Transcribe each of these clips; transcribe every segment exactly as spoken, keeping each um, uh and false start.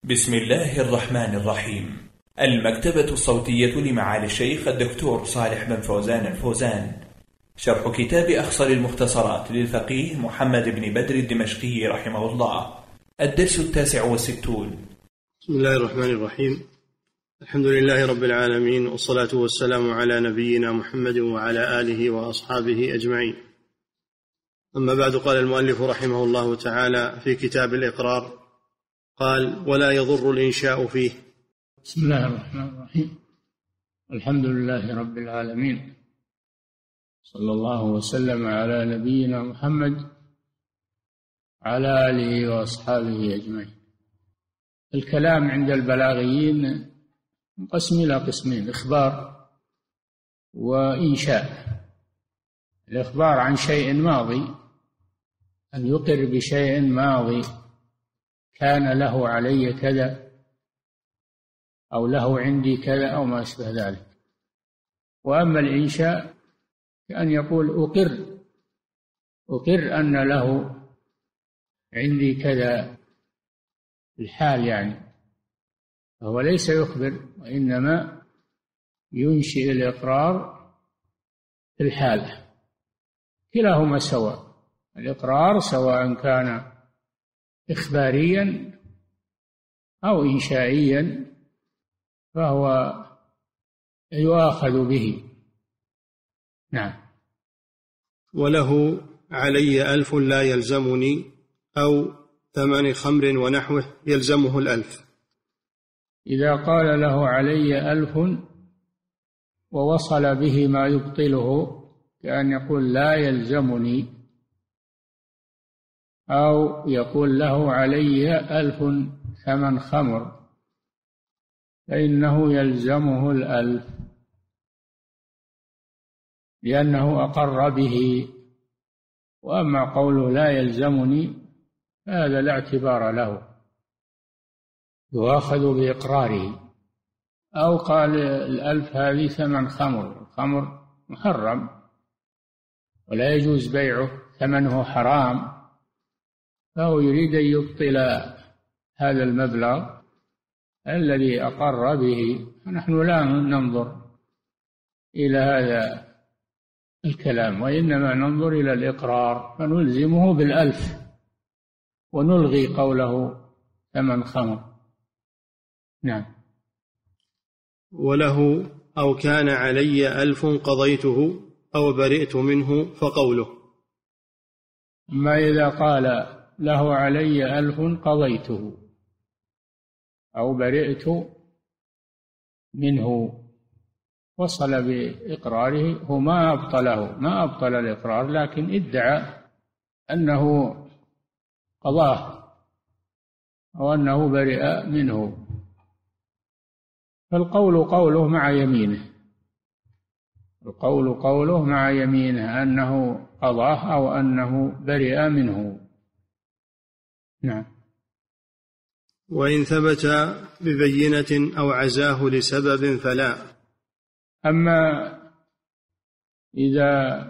بسم الله الرحمن الرحيم. المكتبة الصوتية لمعالي الشيخ الدكتور صالح بن فوزان الفوزان، شرح كتاب أخصر المختصرات للفقيه محمد بن بدر الدمشقي رحمه الله، الدرس التاسع والستون. بسم الله الرحمن الرحيم. الحمد لله رب العالمين، والصلاة والسلام على نبينا محمد وعلى آله وأصحابه أجمعين. أما بعد، قال المؤلف رحمه الله تعالى في كتاب الإقرار، قال: ولا يضر الإنشاء فيه. بسم الله الرحمن الرحيم. الحمد لله رب العالمين، صلى الله وسلم على نبينا محمد على آله وأصحابه أجمعين. الكلام عند البلاغيين انقسم إلى قسمين: إخبار وإنشاء. الإخبار عن شيء ماضي، أن يقر بشيء ماضي كان له علي كذا أو له عندي كذا أو ما أشبه ذلك. وأما الإنشاء كأن يقول أقر أقر أن له عندي كذا الحال، يعني فهو ليس يخبر، وإنما ينشئ الإقرار في الحال. كلاهما سواء، الإقرار سواء كان إخباريا أو إنشائيا فهو يؤاخذ به. نعم. وله علي ألف لا يلزمني، أو ثمن خمر ونحوه يلزمه الألف. إذا قال له علي ألف ووصل به ما يبطله، كأن يقول لا يلزمني، أو يقول له علي ألف ثمن خمر، فإنه يلزمه الألف لأنه أقر به. وأما قوله لا يلزمني هذا لا اعتبار له، يؤاخذ بإقراره. أو قال الألف هذه ثمن خمر، الخمر محرم ولا يجوز بيعه، ثمنه حرام، فهو يريد أن يبطل هذا المبلغ الذي أقر به. فنحن لا ننظر إلى هذا الكلام، وإنما ننظر إلى الإقرار، فنلزمه بالألف ونلغي قوله ثمن خمر. نعم. وله أو كان علي ألف قضيته أو برئت منه فقوله. ما إذا قال له علي ألف قضيته أو برئت منه، وصل بإقراره، هو ما أبطله، ما أبطل الإقرار، لكن ادعى أنه قضاه أو أنه برئ منه، فالقول قوله مع يمينه، القول قوله مع يمينه أنه قضاه أو أنه برئ منه. نعم. وإن ثبت ببينة أو عزاه لسبب فلا. أما إذا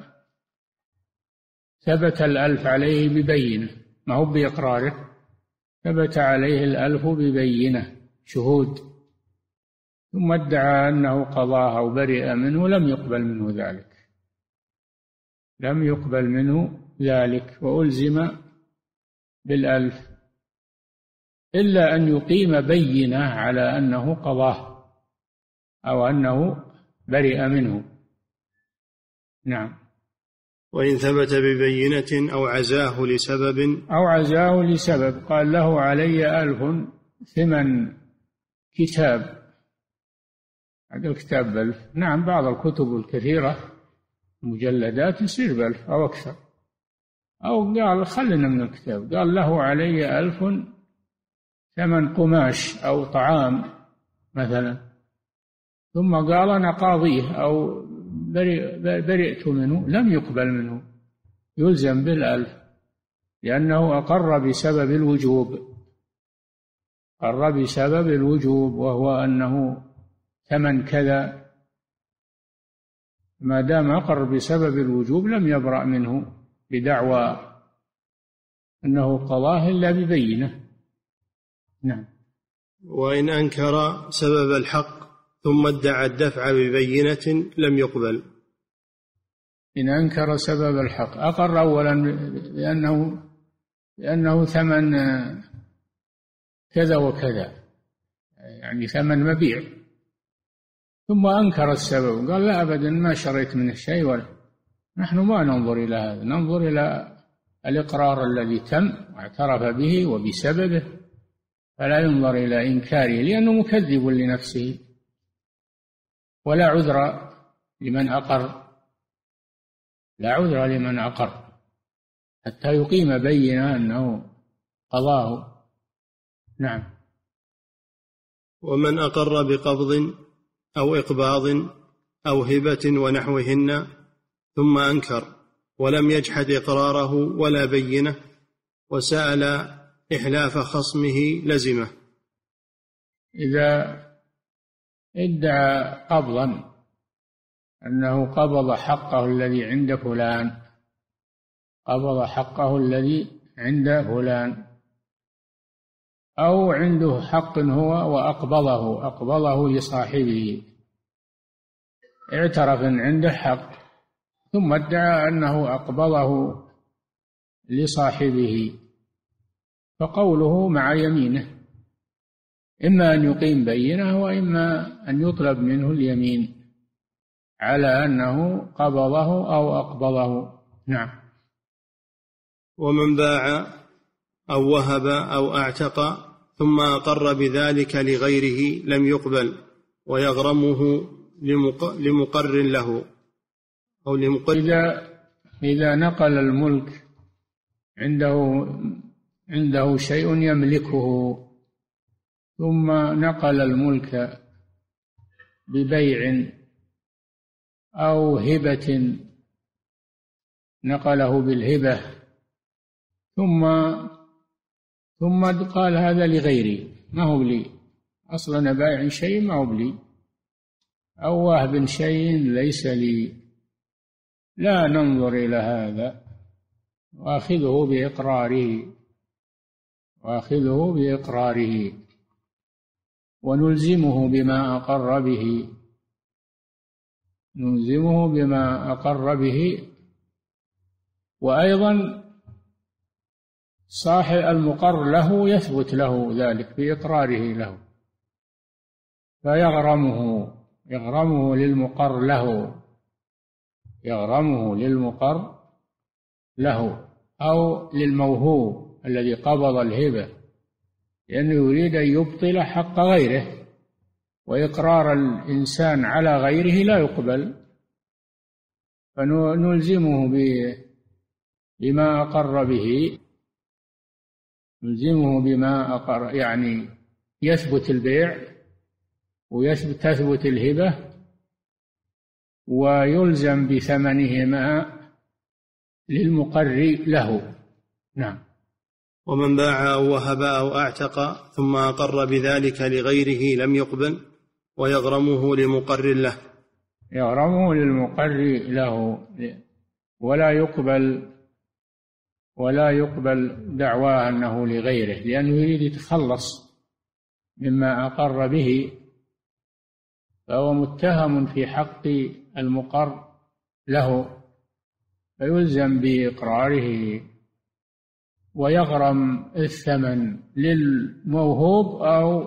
ثبت الألف عليه ببينة، ما هو بإقراره، ثبت عليه الألف ببينة شهود، ثم ادعى أنه قضاه أو برئ منه، لم يقبل منه ذلك، لم يقبل منه ذلك وألزم بالألف، إلا أن يقيم بينة على أنه قضاه أو أنه برئ منه. نعم. وإن ثبت ببينة أو عزاه لسبب أو عزاه لسبب، قال له علي ألف ثمن كتاب، هذا الكتاب بألف. نعم، بعض الكتب الكثيرة مجلدات يصير بألف أو أكثر. أو قال خلنا من الكتاب، قال له علي ألف ثمن قماش أو طعام مثلا، ثم قال أنا قاضيه أو برئت منه، لم يقبل منه، يلزم بالألف، لأنه أقر بسبب الوجوب، أقر بسبب الوجوب وهو أنه ثمن كذا. ما دام أقر بسبب الوجوب لم يبرأ منه بدعوى أنه قضاه إلا ببينة. نعم. وإن أنكر سبب الحق ثم ادعى الدفع ببينة لم يقبل. إن أنكر سبب الحق، أقر أولا بأنه لأنه ثمن كذا وكذا، يعني ثمن مبيع، ثم أنكر السبب، قال لا أبدا ما شريت منه شيء، ولا نحن ما ننظر إلى هذا، ننظر إلى الإقرار الذي تم واعترف به وبسببه، فلا ينظر إلى إنكاره لأنه مكذب لنفسه، ولا عذر لمن أقر، لا عذر لمن أقر حتى يقيم بينة أنه قضاه. نعم. ومن أقر بقبض أو إقباض أو هبة ونحوهن ثم أنكر ولم يجحد إقراره ولا بينه وسأل إحلاف خصمه لزمه. إذا ادعى قبضا أنه قبض حقه الذي عند فلان، قبض حقه الذي عند فلان، أو عنده حق هو وأقبضه أقبضه لصاحبه، اعترف أن عنده حق ثم ادعى أنه أقبضه لصاحبه، فقوله مع يمينه، إما أن يقيم بينه وإما أن يطلب منه اليمين على أنه قبضه أو أقبضه. نعم. ومن باع أو وهب أو أعتق ثم أقر بذلك لغيره لم يقبل ويغرمه لمقر له أو لمقر. إذا إذا نقل الملك، عنده عنده شيء يملكه ثم نقل الملك ببيع أو هبة، نقله بالهبة ثم ثم قال هذا لغيري ما هو لي، أصلا بايع شيء ما هو لي، أو واهب شيء ليس لي، لا ننظر إلى هذا، وآخذه بإقراره وآخذه بإقراره ونلزمه بما أقر به، نلزمه بما أقر به. وأيضا صاحب المقر له يثبت له ذلك بإقراره له، فيغرمه يغرمه للمقر له يغرمه للمقر له أو للموهوب الذي قبض الهبة، لأنه يريد أن يبطل حق غيره، وإقرار الإنسان على غيره لا يقبل، فنلزمه بما أقر به، نلزمه بما أقر، يعني يثبت البيع ويثبت تثبت الهبة، ويلزم بثمنهما للمقر له. نعم. ومن باع أو وهب أو أعتق ثم أقر بذلك لغيره لم يقبل ويغرمه لمقر له، يغرمه للمقر له، ولا يقبل ولا يقبل دعواه أنه لغيره، لأنه يريد يتخلص مما أقر به، فهو متهم في حق المقر له، فيلزم بإقراره ويغرم الثمن للموهوب أو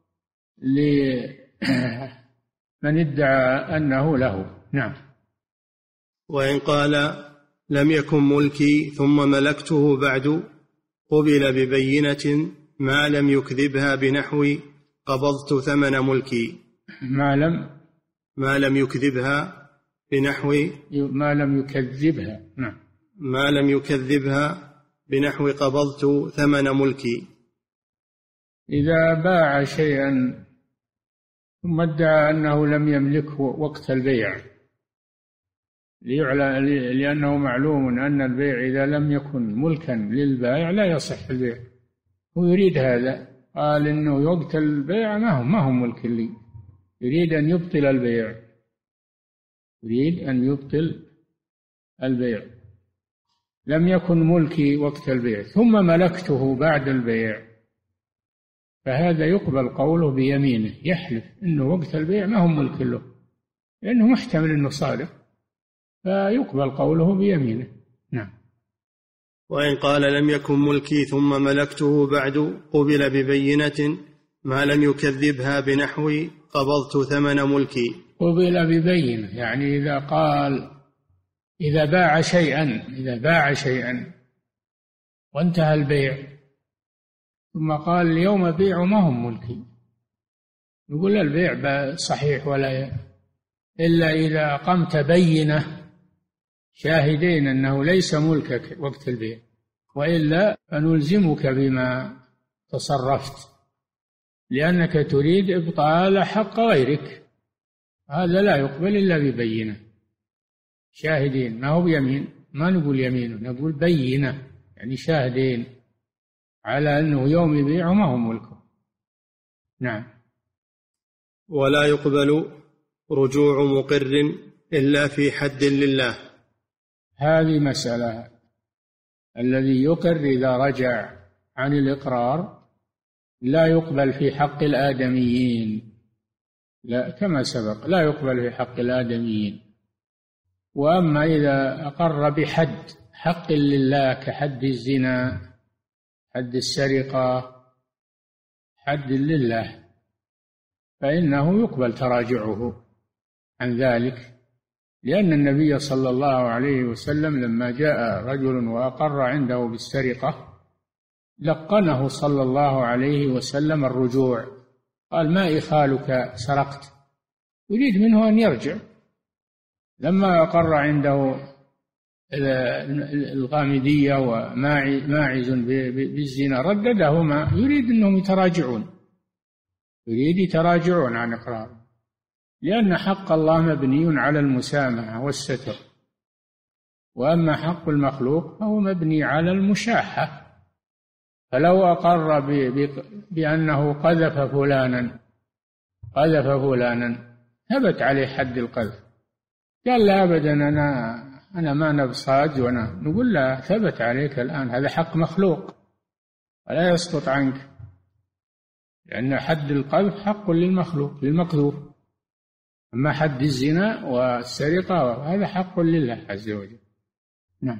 لمن ادعى أنه له. نعم. وإن قال لم يكن ملكي ثم ملكته بعد قبل ببينة ما لم يكذبها بنحو قبضت ثمن ملكي، ما لم ما لم يكذبها بنحو ما لم يكذبها نعم ما لم يكذبها بنحو قبضت ثمن ملكي. إذا باع شيئا ثم ادعى أنه لم يملكه وقت البيع، لأنه معلوم أن البيع إذا لم يكن ملكا للبائع لا يصح البيع، هو يريد هذا، قال إنه وقت البيع ما هو ما هو ملك لي، يريد أن يبطل البيع يريد أن يبطل البيع لم يكن ملكي وقت البيع ثم ملكته بعد البيع، فهذا يقبل قوله بيمينه، يحلف أنه وقت البيع ما هو ملك له لأنه محتمل أنه صادق، فيقبل قوله بيمينه. نعم. وإن قال لم يكن ملكي ثم ملكته بعد قبل ببينة ما لم يكذبها بنحو قبضت ثمن ملكي. قبل ببينة يعني إذا قال إذا باع شيئا إذا باع شيئا وانتهى البيع ثم قال اليوم بيع ما هم ملكي، نقول البيع صحيح ولا إلا إذا قمت بينة شاهدين أنه ليس ملكك وقت البيع، وإلا فنلزمك بما تصرفت لأنك تريد إبطال حق غيرك، هذا لا يقبل إلا ببينة شاهدين، ما هو بيمين، ما نقول يمين، نقول بينة يعني شاهدين على أنه يوم يبيع ما هو ملكه. نعم. ولا يقبل رجوع مقر إلا في حد لله. هذه مسألة، الذي يقر إذا رجع عن الإقرار لا يقبل في حق الآدميين، لا كما سبق لا يقبل في حق الآدميين. وأما إذا أقر بحد حق لله كحد الزنا، حد السرقة، حد لله، فإنه يقبل تراجعه عن ذلك، لأن النبي صلى الله عليه وسلم لما جاء رجل وأقر عنده بالسرقة لقنه صلى الله عليه وسلم الرجوع، قال ما إخالك سرقت، يريد منه أن يرجع. لما أقر عنده الغامدية وماعز بالزنا رددهما، يريد أنهم يتراجعون، يريد يتراجعون عن إقراره، لأن حق الله مبني على المسامحة والستر، وأما حق المخلوق فهو مبني على المشاحة. فلو أقر بأنه قذف فلانا قذف فلانا ثبت عليه حد القذف، قال لا أبدا أنا أنا ما نبصاد، وأنا نقول لا، ثبت عليك الآن، هذا حق مخلوق ولا يسقط عنك، لأن حد القذف حق للمخلوق للمقذوف، أما حد الزنا والسرقة هذا حق لله عز وجل. نعم.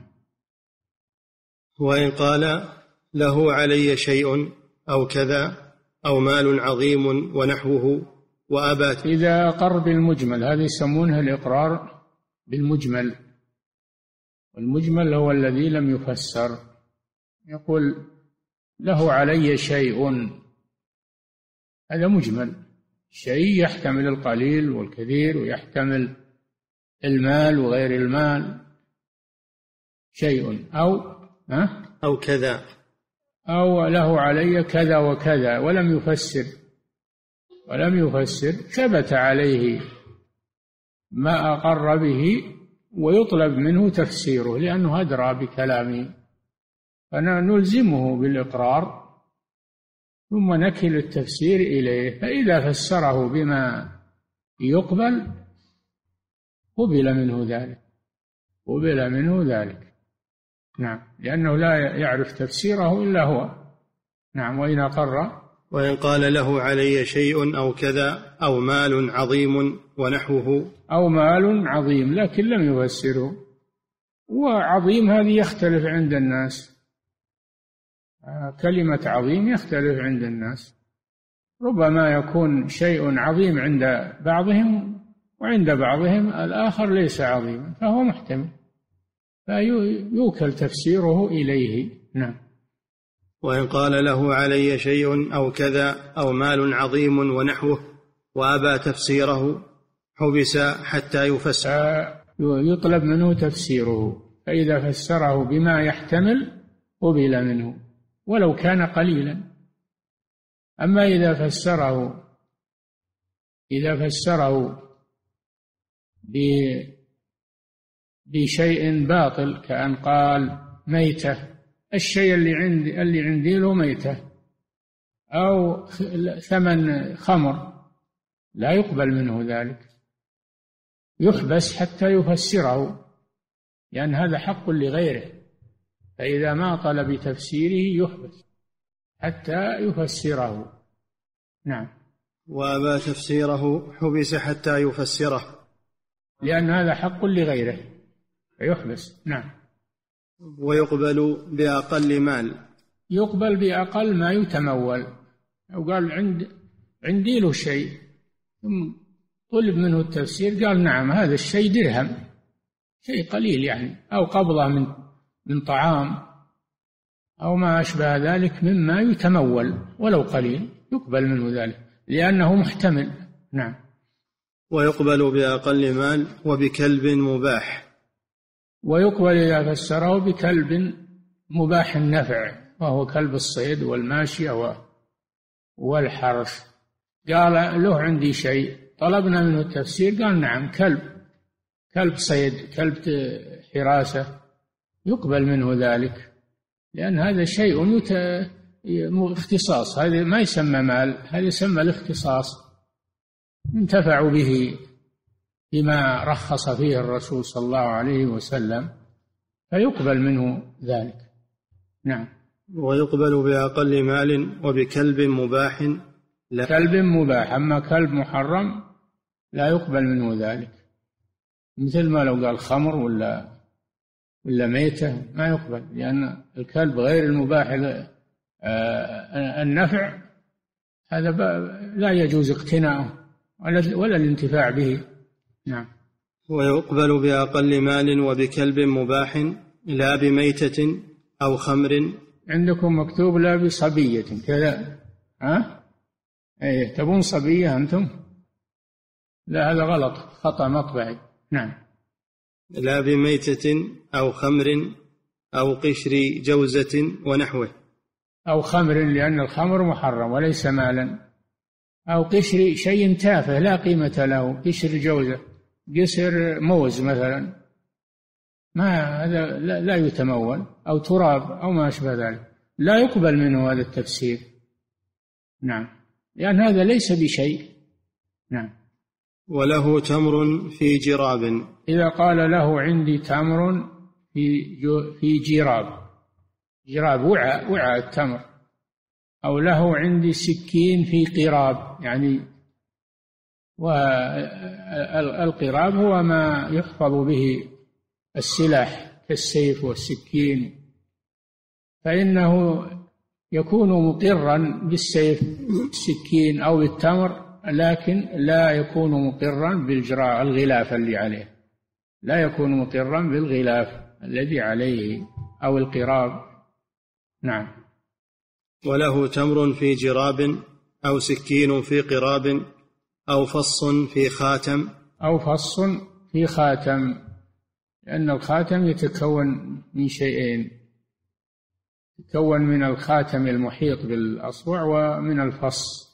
وإن قال له علي شيء أو كذا أو مال عظيم ونحوه وأبات. إذا أقر بالمجمل، هذا يسمونه الإقرار بالمجمل، والمجمل هو الذي لم يفسر، يقول له علي شيء، هذا مجمل، شيء يحتمل القليل والكثير ويحتمل المال وغير المال، شيء أو ها أو كذا أو له علي كذا وكذا، ولم يفسر ولم يفسر ثبت عليه ما أقر به ويطلب منه تفسيره لأنه أدرى بكلامه، فنلزمه بالإقرار ثم نكل التفسير إليه، فإذا فسره بما يقبل قبل منه ذلك قبل منه ذلك نعم، لأنه لا يعرف تفسيره إلا هو. نعم. وإن أقر وإن قال له علي شيء أو كذا أو مال عظيم ونحوه أو مال عظيم لكن لم يفسره، وعظيم هذه يختلف عند الناس، كلمة عظيم يختلف عند الناس، ربما يكون شيء عظيم عند بعضهم وعند بعضهم الآخر ليس عظيما، فهو محتمل، فيوكل تفسيره إليه. نعم. وإن قال له علي شيء أو كذا أو مال عظيم ونحوه وأبى تفسيره حبس حتى يفسر، يطلب منه تفسيره، فإذا فسره بما يحتمل قبل منه ولو كان قليلا. أما إذا فسره إذا فسره بشيء باطل، كأن قال ميتة، الشيء اللي عندي اللي عندي له ميتة، أو ثمن خمر، لا يقبل منه ذلك، يحبس حتى يفسره، لأن هذا حق لغيره، فإذا ما طلب تفسيره يحبس حتى يفسره. نعم. وأبى تفسيره حبس حتى يفسره، لأن هذا حق لغيره فيحبس. نعم. ويقبل بأقل مال، يقبل بأقل ما يتمول. أو قال عند عندي له شيء ثم طلب منه التفسير قال نعم هذا الشيء درهم، شيء قليل يعني، أو قبضة من من طعام أو ما أشبه ذلك مما يتمول ولو قليل، يقبل منه ذلك لأنه محتمل. نعم. ويقبل بأقل مال وبكلب مباح. ويقبل إذا فسره بكلب مباح النفع، وهو كلب الصيد والماشية والحرث. قال له عندي شيء، طلبنا منه التفسير قال نعم كلب، كلب صيد، كلب حراسة، يقبل منه ذلك، لأن هذا شيء يت... اختصاص، هذا ما يسمى مال، هذا يسمى الاختصاص، انتفعوا به بما رخص فيه الرسول صلى الله عليه وسلم، فيقبل منه ذلك. نعم. ويقبل بأقل مال وبكلب مباح لا. كلب مباح، أما كلب محرم لا يقبل منه ذلك، مثل ما لو قال خمر ولا ولا ميتة ما يقبل، لأن الكلب غير المباح النفع هذا لا يجوز اقتناؤه ولا الانتفاع به. نعم. ويقبل بأقل مال وبكلب مباح لا بميتة أو خمر. عندكم مكتوب لا بصبية كذا، ها؟ ايه تبون صبية أنتم؟ لا هذا غلط، خطأ مطبعي. نعم. لا بميتة أو خمر أو قشر جوزة ونحوه. أو خمر لأن الخمر محرم وليس مالا، أو قشر شيء تافه لا قيمة له، قشر جوزة، قشر موز مثلا، ما هذا لا يتمول، أو تراب أو ما أشبه ذلك، لا يقبل منه هذا التفسير. نعم، لأن هذا ليس بشيء. نعم. وله تمر في جراب. إذا قال له عندي تمر في في جراب، جراب وعاء وعاء التمر، أو له عندي سكين في قراب، يعني والقراب هو ما يحفظ به السلاح كالسيف والسكين، فإنه يكون مقرا بالسيف السكين أو بالتمر، لكن لا يكون مقرا بالجراء الغلاف اللي عليه، لا يكون مقرا بالغلاف الذي عليه أو القراب. نعم. وله تمر في جراب أو سكين في قراب أو فص في خاتم. أو فص في خاتم، لأن الخاتم يتكون من شيئين، يتكون من الخاتم المحيط بالأصبع ومن الفص،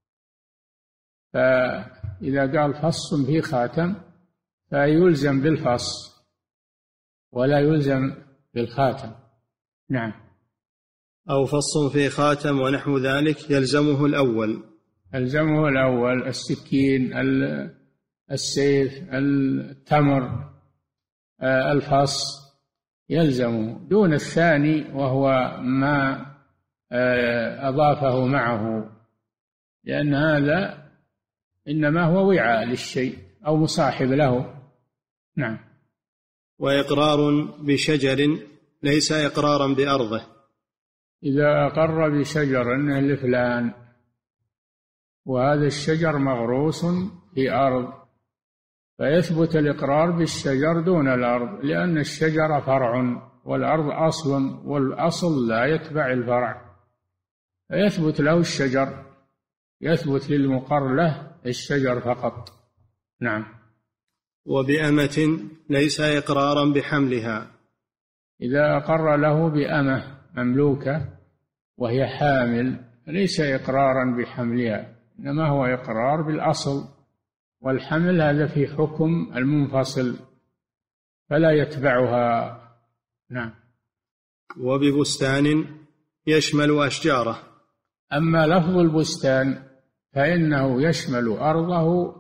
فإذا قال فص في خاتم فيلزم بالفص ولا يلزم بالخاتم. نعم. أو فص في خاتم ونحو ذلك يلزمه الأول. يلزمه الأول، السكين، السيف، التمر، الفص يلزمه، دون الثاني وهو ما أضافه معه، لأن هذا إنما هو وعاء للشيء أو مصاحب له. نعم. وإقرار بشجر ليس إقرارا بأرضه. إذا أقر بشجر أنه لفلان وهذا الشجر مغروس في أرض، فيثبت الإقرار بالشجر دون الأرض، لأن الشجر فرع والأرض أصل، والأصل لا يتبع الفرع، فيثبت له الشجر، يثبت للمقر له الشجر فقط. نعم. وبأمة ليس إقرارا بحملها. إذا أقر له بأمة مملوكة وهي حامل ليس إقرارا بحملها، إنما هو إقرار بالأصل، والحمل هذا في حكم المنفصل فلا يتبعها. نعم. وببستان يشمل أشجاره. أما لفظ البستان فإنه يشمل أرضه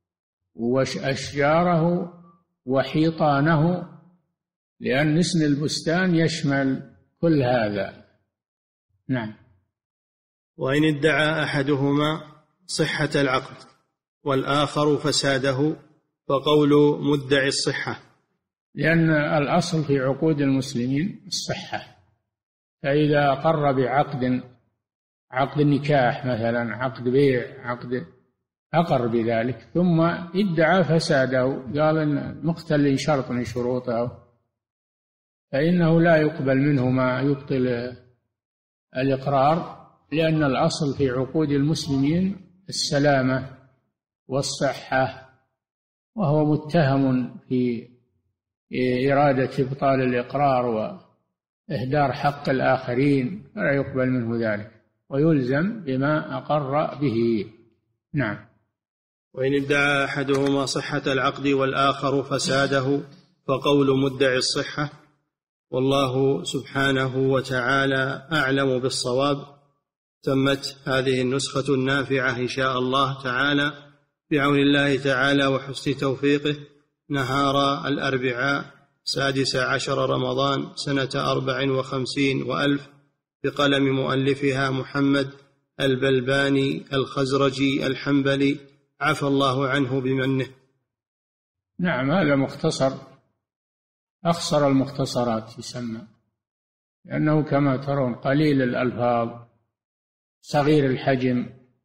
وأشجاره وحيطانه، لأن اسم البستان يشمل كل هذا. نعم. وإن ادعى أحدهما صحة العقد والآخر فساده، فقول مدعي الصحة. لأن الأصل في عقود المسلمين الصحة، فإذا أقر بعقد، عقد النكاح مثلا، عقد بيع، عقد أقر بذلك ثم ادعى فساده، قال إن مختل شرط من شروطه، فإنه لا يقبل منه ما يبطل الإقرار، لأن الأصل في عقود المسلمين السلامة والصحة، وهو متهم في إرادة إبطال الإقرار وإهدار حق الآخرين، فلا يقبل منه ذلك ويلزم بما أقر به. نعم. وإن ادعى أحدهما صحة العقد والآخر فساده، فقول مدعي الصحة. والله سبحانه وتعالى أعلم بالصواب. تمت هذه النسخة النافعة إن شاء الله تعالى بعون الله تعالى وحسن توفيقه، نهار الأربعاء سادس عشر رمضان سنة أربع وخمسين وألف، بقلم مؤلفها محمد البلباني الخزرجي الحنبلي، عفى الله عنه بمنه. نعم، هذا مختصر، أخصر المختصرات يسمى، لأنه كما ترون قليل الألفاظ، صغير الحجم.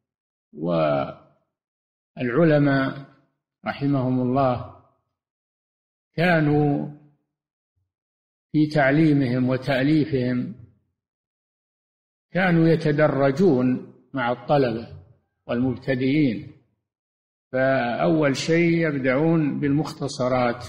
والعلماء رحمهم الله كانوا في تعليمهم وتأليفهم كانوا يتدرجون مع الطلبة والمبتدئين، فأول شيء يبدأون بالمختصرات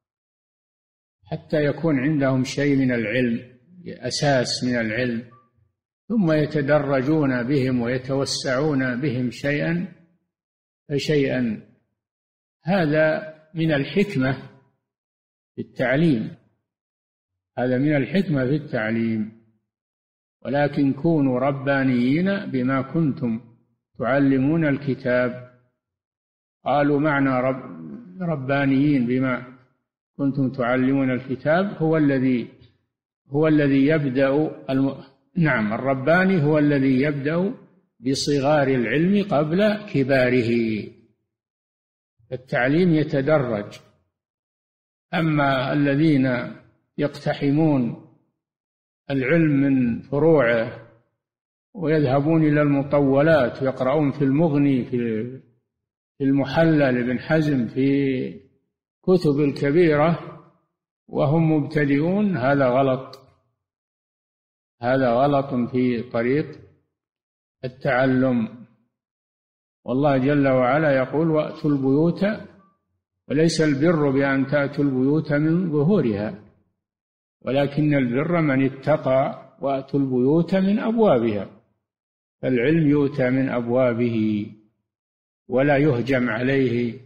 حتى يكون عندهم شيء من العلم، أساس من العلم، ثم يتدرجون بهم ويتوسعون بهم شيئا فشيئا. هذا من الحكمة في التعليم، هذا من الحكمة في التعليم. ولكن كونوا ربانيين بما كنتم تعلمون الكتاب. قالوا معنى رب ربانيين بما كنتم تعلمون الكتاب هو الذي هو الذي يبدأ الم... نعم، الرباني هو الذي يبدأ بصغار العلم قبل كباره. التعليم يتدرج. أما الذين يقتحمون العلم من فروعه ويذهبون إلى المطولات ويقرؤون في المغني، في المحلى لابن حزم، في كتب الكبيرة وهم مبتدئون، هذا غلط، هذا غلط في طريق التعلم. والله جل وعلا يقول: وأتوا البيوت، وليس البر بأن تأتوا البيوت من ظهورها، ولكن البر من اتقى، وأتوا البيوت من أبوابها. فالعلم يؤتى من أبوابه ولا يهجم عليه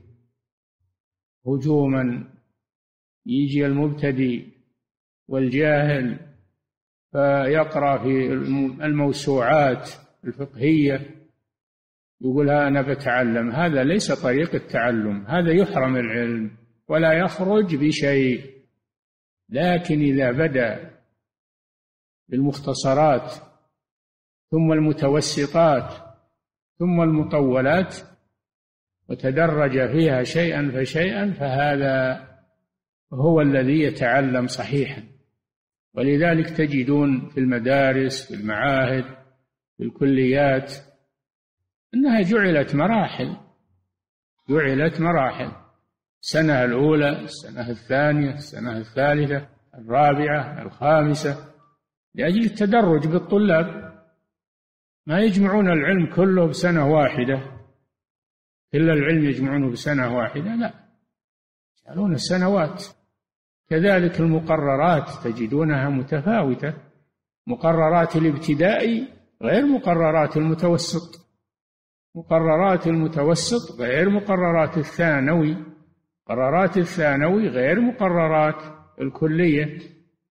هجوما. يجي المبتدئ والجاهل فيقرأ في الموسوعات الفقهية يقول ها أنا بتعلم، هذا ليس طريق التعلم، هذا يحرم العلم ولا يخرج بشيء. لكن إذا بدأ بالمختصرات ثم المتوسطات ثم المطولات وتدرج فيها شيئا فشيئا، فهذا هو الذي يتعلم صحيحا. ولذلك تجدون في المدارس، في المعاهد، في الكليات أنها جعلت مراحل، جعلت مراحل: السنة الأولى، السنة الثانية، السنة الثالثة، الرابعة، الخامسة، لأجل التدرج بالطلاب. ما يجمعون العلم كله بسنة واحدة، كل العلم يجمعونه بسنة واحدة، لا، يجعلون سنوات. كذلك المقررات تجدونها متفاوتة، مقررات الابتدائي غير مقررات المتوسط، مقررات المتوسط غير مقررات الثانوي، مقررات الثانوي غير مقررات الكلية.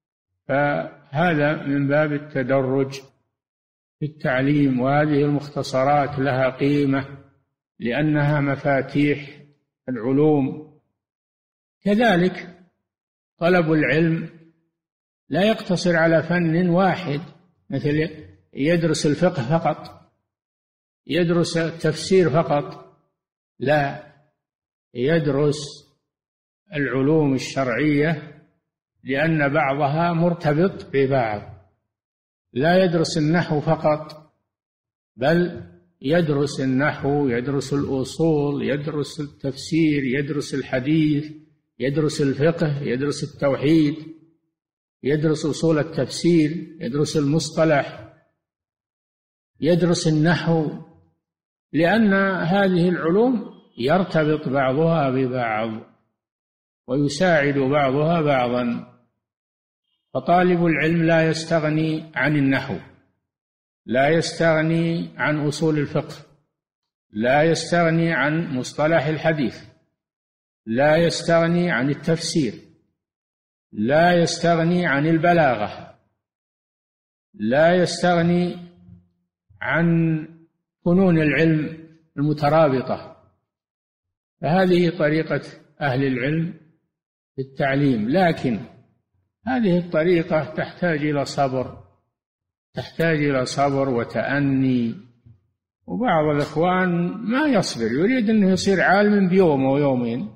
فهذا من باب التدرج في التعليم. وهذه المختصرات لها قيمة لأنها مفاتيح العلوم. كذلك طلب العلم لا يقتصر على فن واحد، مثل يدرس الفقه فقط، يدرس التفسير فقط، لا، يدرس العلوم الشرعية لأن بعضها مرتبط ببعض. لا يدرس النحو فقط، بل يدرس النحو، يدرس الأصول، يدرس التفسير، يدرس الحديث، يدرس الفقه، يدرس التوحيد، يدرس أصول التفسير، يدرس المصطلح، يدرس النحو، لأن هذه العلوم يرتبط بعضها ببعض ويساعد بعضها بعضا. فطالب العلم لا يستغني عن النحو، لا يستغني عن أصول الفقه، لا يستغني عن مصطلح الحديث، لا يستغني عن التفسير، لا يستغني عن البلاغة، لا يستغني عن فنون العلم المترابطة. فهذه طريقة أهل العلم في التعليم، لكن هذه الطريقة تحتاج إلى صبر، تحتاج إلى صبر وتأني. وبعض الإخوان ما يصبر، يريد أنه يصير عالم بيوم أو يومين،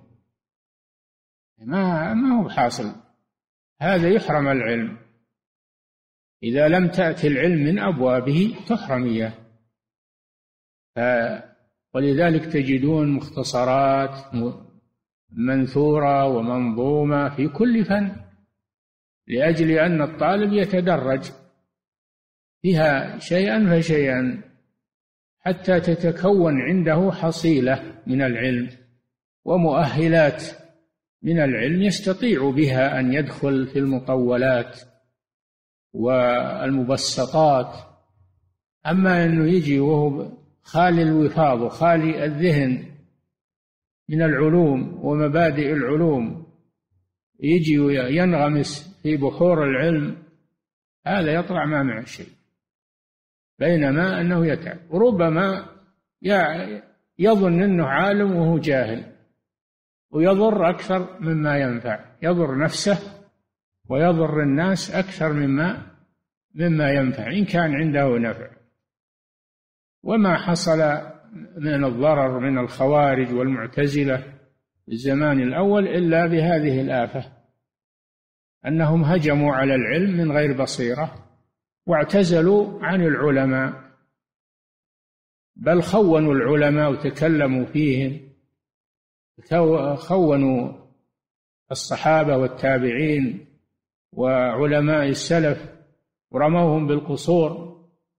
ما ما هو حاصل، هذا يحرم العلم. إذا لم تأتي العلم من أبوابه تحرم إياه. ولذلك تجدون مختصرات منثورة ومنظومة في كل فن، لأجل أن الطالب يتدرج فيها شيئا فشيئا حتى تتكون عنده حصيلة من العلم ومؤهلات من العلم يستطيع بها أن يدخل في المطولات والمبسطات. أما أنه يجي وهو خالي الوفاض وخالي الذهن من العلوم ومبادئ العلوم، يجي وينغمس في بحور العلم، هذا يطلع ما معه شيء، بينما أنه يتعب. وربما يظن أنه عالم وهو جاهل، ويضر أكثر مما ينفع، يضر نفسه ويضر الناس أكثر مما مما ينفع إن كان عنده نفع. وما حصل من الضرر من الخوارج والمعتزلة في الزمان الأول إلا بهذه الآفة، أنهم هجموا على العلم من غير بصيرة واعتزلوا عن العلماء، بل خونوا العلماء وتكلموا فيهم، خونوا الصحابة والتابعين وعلماء السلف ورموهم بالقصور،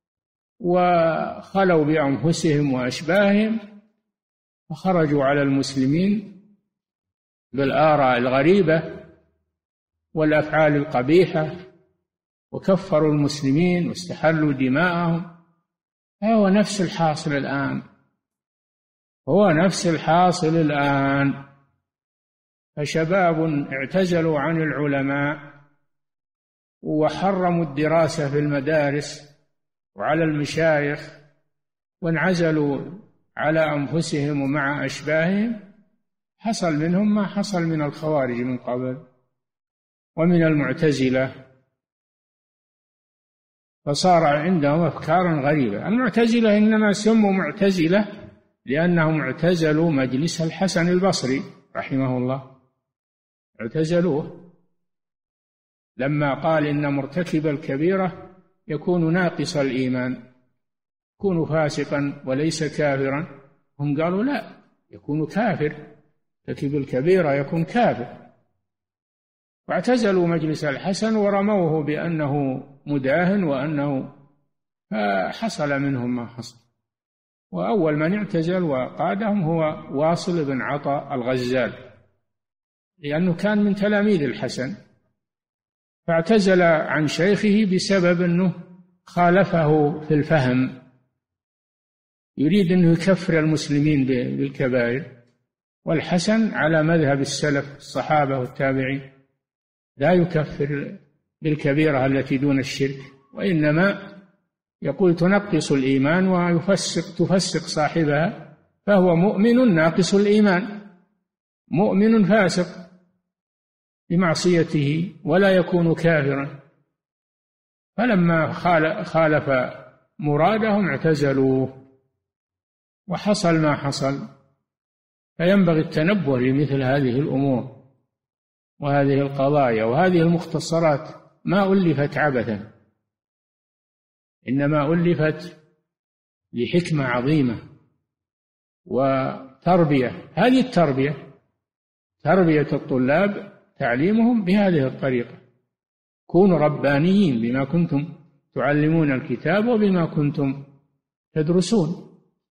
وخلوا بأنفسهم وأشباههم وخرجوا على المسلمين بالآراء الغريبة والأفعال القبيحة، وكفروا المسلمين واستحلوا دماءهم. هو نفس الحاصل الآن، هو نفس الحاصل الآن. فشباب اعتزلوا عن العلماء وحرموا الدراسة في المدارس وعلى المشايخ، وانعزلوا على أنفسهم ومع أشباههم، حصل منهم ما حصل من الخوارج من قبل ومن المعتزلة، فصار عندهم أفكار غريبة. المعتزلة إنما سموا معتزلة لأنهم اعتزلوا مجلس الحسن البصري رحمه الله، اعتزلوه لما قال إن مرتكب الكبيرة يكون ناقص الإيمان، يكون فاسقا وليس كافرا. هم قالوا لا، يكون كافر، مرتكب الكبيرة يكون كافر، واعتزلوا مجلس الحسن ورموه بأنه مداهن وأنه، فحصل منهم ما حصل. وأول من اعتزل وقادهم هو واصل بن عطاء الغزال، لأنه كان من تلاميذ الحسن، فاعتزل عن شيخه بسبب أنه خالفه في الفهم، يريد أنه يكفر المسلمين بالكبائر، والحسن على مذهب السلف الصحابة والتابعين لا يكفر بالكبيرة التي دون الشرك، وإنما يقول تنقص الإيمان ويفسق تفسق صاحبها، فهو مؤمن ناقص الإيمان، مؤمن فاسق بمعصيته ولا يكون كافرا. فلما خالف مرادهم اعتزلوه وحصل ما حصل. فينبغي التنبه لمثل هذه الأمور وهذه القضايا. وهذه المختصرات ما ألفت عبثا، إنما ألفت لحكمة عظيمة وتربية. هذه التربية تربية الطلاب، تعليمهم بهذه الطريقة. كونوا ربانيين بما كنتم تعلمون الكتاب وبما كنتم تدرسون.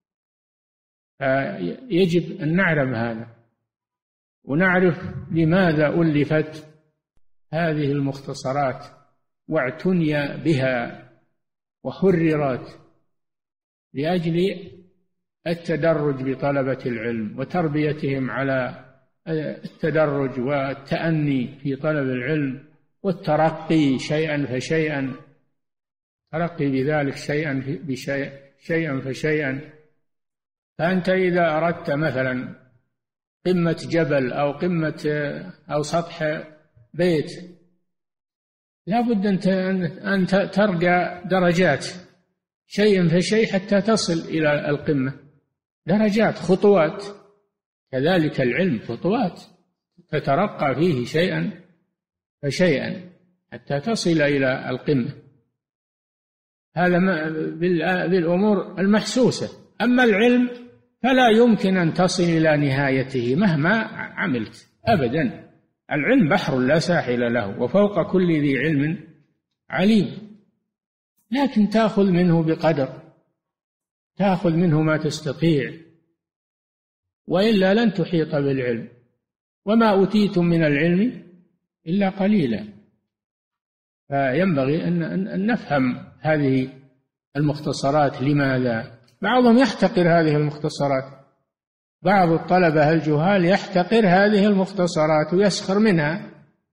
يجب أن نعلم هذا ونعرف لماذا ألفت هذه المختصرات واعتني بها وحررت، لأجل التدرج بطلبة العلم وتربيتهم على التدرج والتأني في طلب العلم والترقي شيئا فشيئا، ترقي بذلك شيئا بشيء شيئا فشيئا. فأنت إذا أردت مثلا قمة جبل أو قمة أو سطح بيت، لا بد أن ترقى درجات شيئا فشيء حتى تصل إلى القمة، درجات خطوات. كذلك العلم خطوات تترقى فيه شيئا فشيئا حتى تصل إلى القمة. هذا بالأمور المحسوسة. أما العلم فلا يمكن أن تصل إلى نهايته مهما عملت أبدا. العلم بحر لا ساحل له، وفوق كل ذي علم عليم، لكن تأخذ منه بقدر، تأخذ منه ما تستطيع، وإلا لن تحيط بالعلم. وما أوتيتم من العلم إلا قليلا. فينبغي أن نفهم هذه المختصرات. لماذا؟ بعضهم يحتقر هذه المختصرات، بعض الطلبة الجهال يحتقر هذه المختصرات ويسخر منها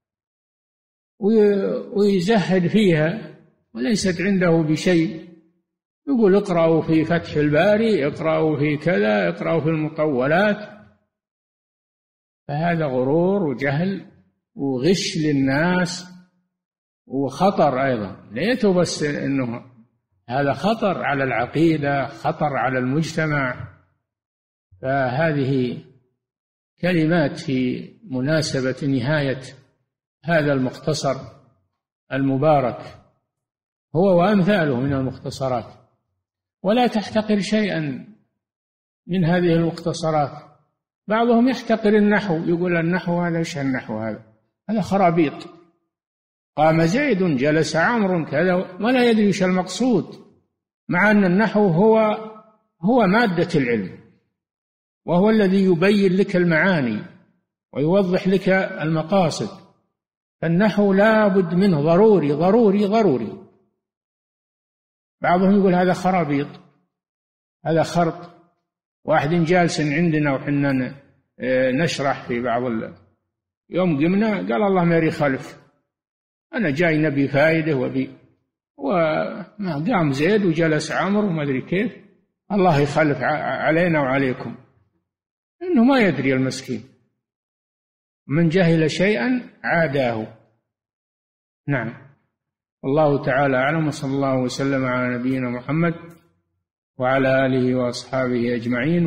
ويزهد فيها وليست عنده بشيء. يقول اقرأوا في فتح الباري، اقرأوا في كذا، اقرأوا في المطولات. فهذا غرور وجهل وغش للناس وخطر أيضا. ليته بس أنه هذا خطر على العقيدة، خطر على المجتمع. فهذه كلمات في مناسبة نهاية هذا المختصر المبارك، هو وأمثاله من المختصرات. ولا تحتقر شيئا من هذه المختصرات. بعضهم يحتقر النحو، يقول النحو هذا ايش النحو هذا هذا خرابيط. قام زيد جلس عمرو كذا، ولا يدري ايش المقصود، مع أن النحو هو هو مادة العلم، وهو الذي يبين لك المعاني ويوضح لك المقاصد. فالنحو لا بد منه، ضروري ضروري ضروري. بعضهم يقول هذا خرابيط، هذا خرط. واحد جالس عندنا وحنا نشرح في بعض ال... يوم قمنا قال الله ماري خلف، أنا جاي نبي فائدة وبي، وما قام زيد وجلس عمرو وما أدري كيف، الله يخلف علينا وعليكم. إنه ما يدري المسكين، من جهل شيئا عاداه. نعم. والله تعالى أعلم، وصلى الله وسلم على نبينا محمد وعلى آله وأصحابه أجمعين.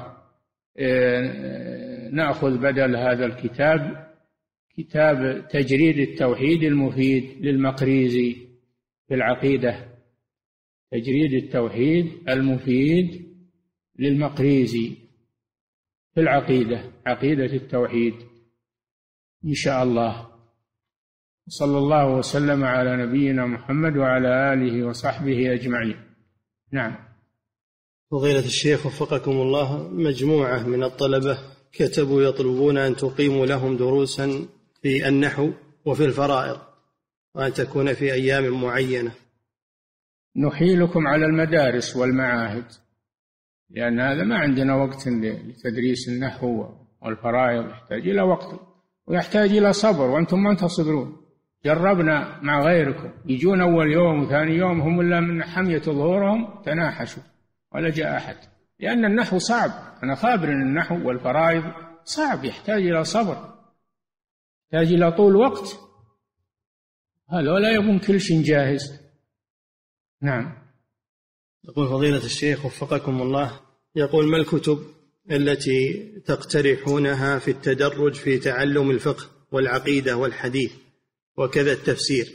ونأخذ بدل هذا الكتاب كتاب تجريد التوحيد المفيد للمقريزي في العقيدة. تجريد التوحيد المفيد للمقريزي في العقيدة، عقيدة التوحيد إن شاء الله. صلى الله وسلم على نبينا محمد وعلى آله وصحبه أجمعين. نعم. فضيلة الشيخ وفقكم الله، مجموعة من الطلبة كتبوا يطلبون أن تقيموا لهم دروسا في النحو وفي الفرائض، وأن تكون في أيام معينة. نحيلكم على المدارس والمعاهد، لأن هذا ما عندنا وقت لتدريس النحو والفرائض، يحتاج إلى وقت ويحتاج إلى صبر، وأنتم ما تصبرون. جربنا مع غيركم، يجون أول يوم وثاني يوم هم إلا من حمية ظهورهم تناحشوا ولا جاء أحد، لأن النحو صعب. أنا خابر أن النحو والفرائض صعب، يحتاج إلى صبر، يحتاج إلى طول وقت. هذا لا يكون كل شيء جاهز. نعم. يقول فضيلة الشيخ وفقكم الله، يقول: ما الكتب التي تقترحونها في التدرج في تعلم الفقه والعقيدة والحديث وكذا التفسير؟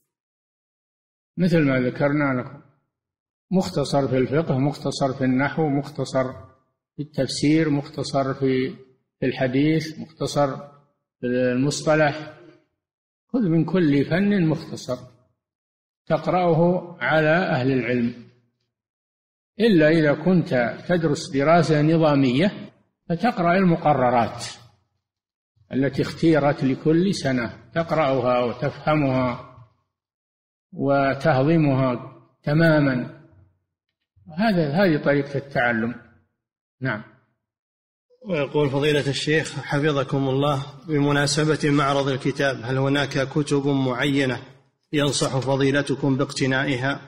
مثل ما ذكرنا لكم: مختصر في الفقه، مختصر في النحو، مختصر في التفسير، مختصر في الحديث، مختصر في المصطلح. خذ من كل فن مختصر تقرأه على أهل العلم، إلا إذا كنت تدرس دراسة نظامية فتقرأ المقررات التي اختيرت لكل سنة، تقرأها وتفهمها وتهضمها تماما. هذا هذه طريقة التعلم. نعم. ويقول فضيلة الشيخ حفظكم الله: بمناسبة معرض الكتاب، هل هناك كتب معينة ينصح فضيلتكم باقتنائها؟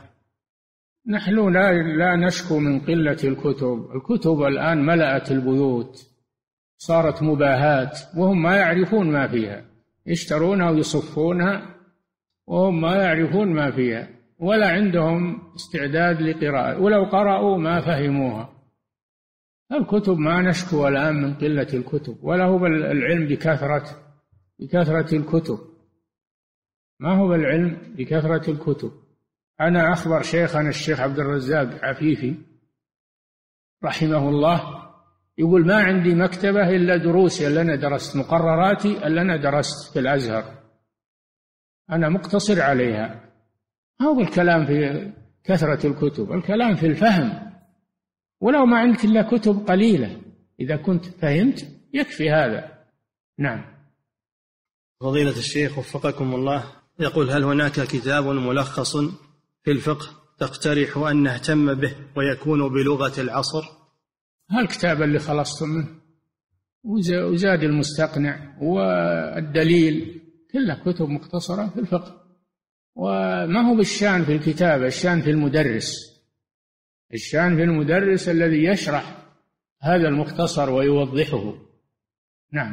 نحن لا, لا نشكو من قلة الكتب. الكتب الآن ملأت البيوت، صارت مباهات، وهم ما يعرفون ما فيها، يشترونها ويصفونها وهم ما يعرفون ما فيها، ولا عندهم استعداد لقراءة، ولو قرأوا ما فهموها. الكتب ما نشكو الآن من قلة الكتب، ولا هو العلم بكثرة بكثرة الكتب، ما هو العلم بكثرة الكتب. أنا أخبر شيخنا الشيخ عبد الرزاق عفيفي رحمه الله، يقول: ما عندي مكتبة إلا دروسي اللي أنا درست، مقرراتي اللي أنا درست في الأزهر، أنا مقتصر عليها. ما هو الكلام في كثرة الكتب، الكلام في الفهم. ولو ما عندك إلا كتب قليلة، إذا كنت فهمت يكفي هذا. نعم. فضيلة الشيخ وفقكم الله، يقول: هل هناك كتاب ملخص في الفقه تقترح أن نهتم به ويكون بلغة العصر؟ هالكتاب اللي خلصتم منه، وزاد المستقنع والدليل، كلها كتب مختصرة في الفقه، وما هو بالشان في الكتاب، الشان في المدرس، الشان في المدرس الذي يشرح هذا المختصر ويوضحه. نعم.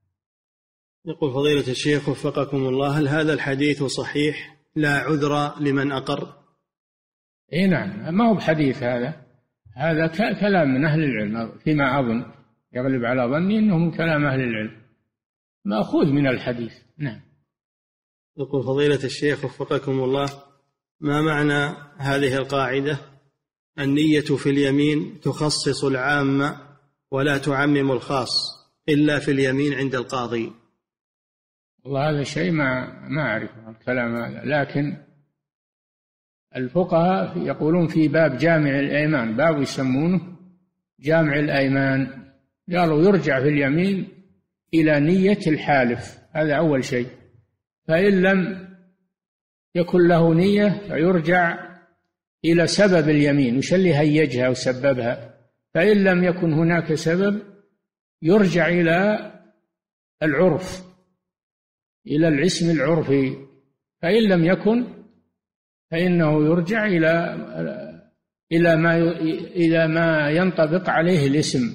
يقول فضيلة الشيخ وفقكم الله: هل هذا الحديث صحيح لا عذر لمن أقر؟ اي نعم، ما هو بحديث هذا، هذا كلام من أهل العلم، فيما أظن يغلب على ظني أنه من كلام أهل العلم، مأخوذ من الحديث. نعم. يقول فضيلة الشيخ وفقكم الله: ما معنى هذه القاعدة: النية في اليمين تخصص العام ولا تعمم الخاص إلا في اليمين عند القاضي؟ والله هذا شيء ما ما أعرفه الكلام هذا، لكن الفقهاء يقولون في باب جامع الأيمان، باب يسمونه جامع الأيمان، قالوا يرجع في اليمين إلى نية الحالف، هذا أول شيء. فإن لم يكن له نية فيرجع إلى سبب اليمين، وش اللي هيجها وسببها. فإن لم يكن هناك سبب يرجع إلى العرف، إلى الاسم العرفي. فإن لم يكن فإنه يرجع إلى إلى ما إلى ما ينطبق عليه الاسم،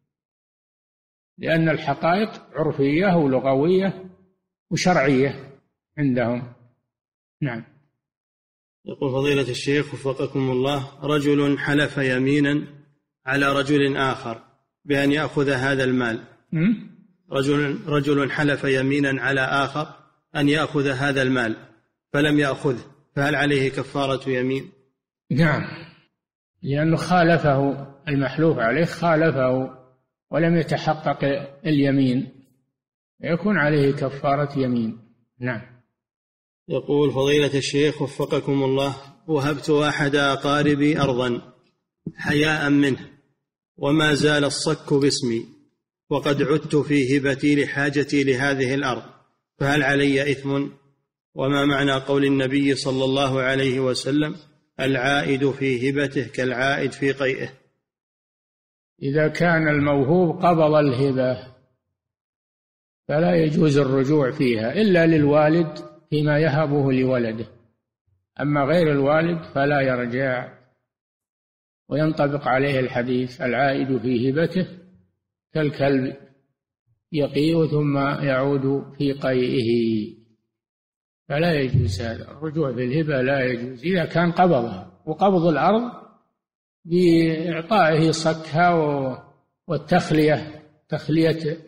لأن الحقائق عرفية ولغوية وشرعية عندهم. نعم. يقول فضيلة الشيخ وفقكم الله: رجل حلف يمينا على رجل آخر بأن يأخذ هذا المال. م? رجل رجل حلف يمينا على آخر أن يأخذ هذا المال فلم يأخذه، فهل عليه كفارة يمين؟ نعم، لأنه خالفه، المحلوف عليه خالفه ولم يتحقق اليمين، يكون عليه كفارة يمين. نعم. يقول فضيلة الشيخ وفقكم الله: وهبت أحد أقاربي أرضا حياء منه وما زال الصك باسمي، وقد عدت في هبتي لحاجتي لهذه الأرض، فهل علي إثم؟ وما معنى قول النبي صلى الله عليه وسلم: العائد في هبته كالعائد في قيئه؟ إذا كان الموهوب قبض الهبة فلا يجوز الرجوع فيها إلا للوالد فيما يهبه لولده، أما غير الوالد فلا يرجع، وينطبق عليه الحديث: العائد في هبته كالكلب يقيء ثم يعود في قيئه. فلا يجوز هذا الرجوع في الهبة، لا يجوز إذا كان قبضها. وقبض الأرض بإعطائه صكها والتخلية تخلية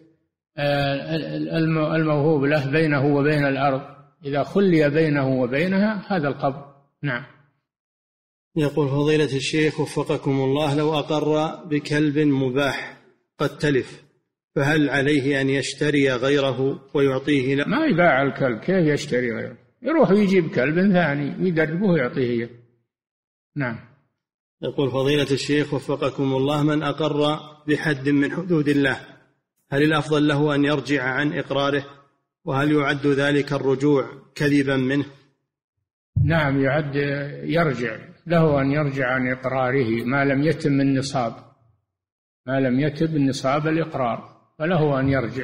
الموهوب له بينه وبين الأرض، إذا خلي بينه وبينها هذا القبض. نعم. يقول فضيلة الشيخ وفقكم الله، لو أقر بكلب مباح قد تلف، فهل عليه أن يشتري غيره ويعطيه له؟ ما يباع الكلب، كيف يشتري غيره؟ يروح ويجيب كلب ثاني ويدربه ويعطيه. نعم. يقول فضيلة الشيخ وفقكم الله، من أقر بحد من حدود الله هل الأفضل له أن يرجع عن إقراره؟ وهل يعد ذلك الرجوع كذبا منه؟ نعم، يعد يرجع له أن يرجع عن إقراره ما لم يتم النصاب، ما لم يتم النصاب الإقرار، فله أن يرجع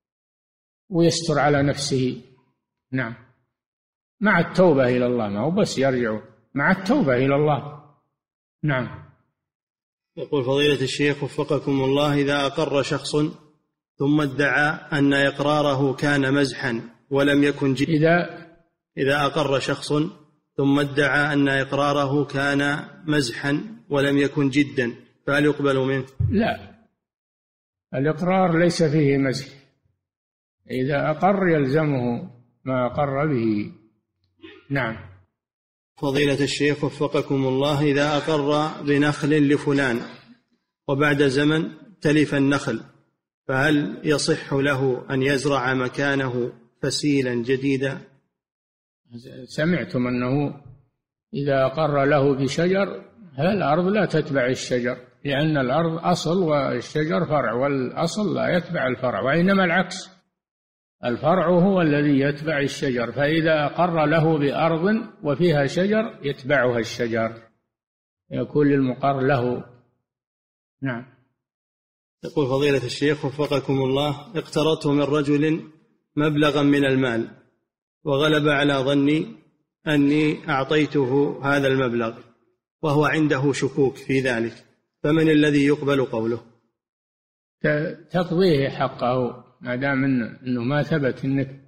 ويستر على نفسه. نعم، مع التوبة إلى الله، ما هو بس يرجع، مع التوبة إلى الله. نعم. يقول فضيلة الشيخ وفقكم الله، إذا أقر شخص ثم ادعى أن إقراره كان مزحا ولم يكن جدا، إذا إذا أقر شخص ثم ادعى أن إقراره كان مزحا ولم يكن جدا، فهل يقبل منه؟ لا، الإقرار ليس فيه مزح، إذا أقر يلزمه ما أقر به. نعم. فضيلة الشيخ وفقكم الله، إذا أقر بنخل لفلان وبعد زمن تلف النخل، فهل يصح له أن يزرع مكانه فسيلا جديدا؟ سمعتم أنه إذا أقر له بشجر، الأرض لا تتبع الشجر، لأن الأرض أصل والشجر فرع، والأصل لا يتبع الفرع، وإنما العكس، الفرع هو الذي يتبع الشجر، فإذا أقر له بأرض وفيها شجر يتبعها الشجر، يكون للمقر له. نعم. يقول فضيلة الشيخ وفقكم الله، اقترضت من رجل مبلغا من المال وغلب على ظني أني أعطيته هذا المبلغ وهو عنده شكوك في ذلك، فمن الذي يقبل قوله؟ تقضيه حقه ما دام أنه ما ثبت أنك،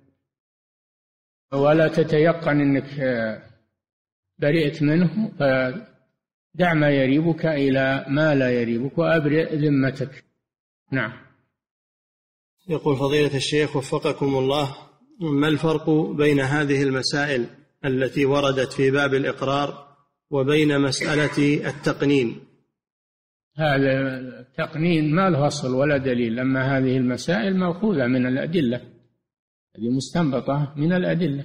ولا تتيقن أنك برئت منه، فدع ما يريبك إلى ما لا يريبك وأبرئ ذمتك. نعم. يقول فضيلة الشيخ وفقكم الله، ما الفرق بين هذه المسائل التي وردت في باب الإقرار وبين مسألة التقنين؟ هذا التقنين ما له أصل ولا دليل، أما هذه المسائل مأخوذة من الأدلة، هذه مستنبطة من الأدلة.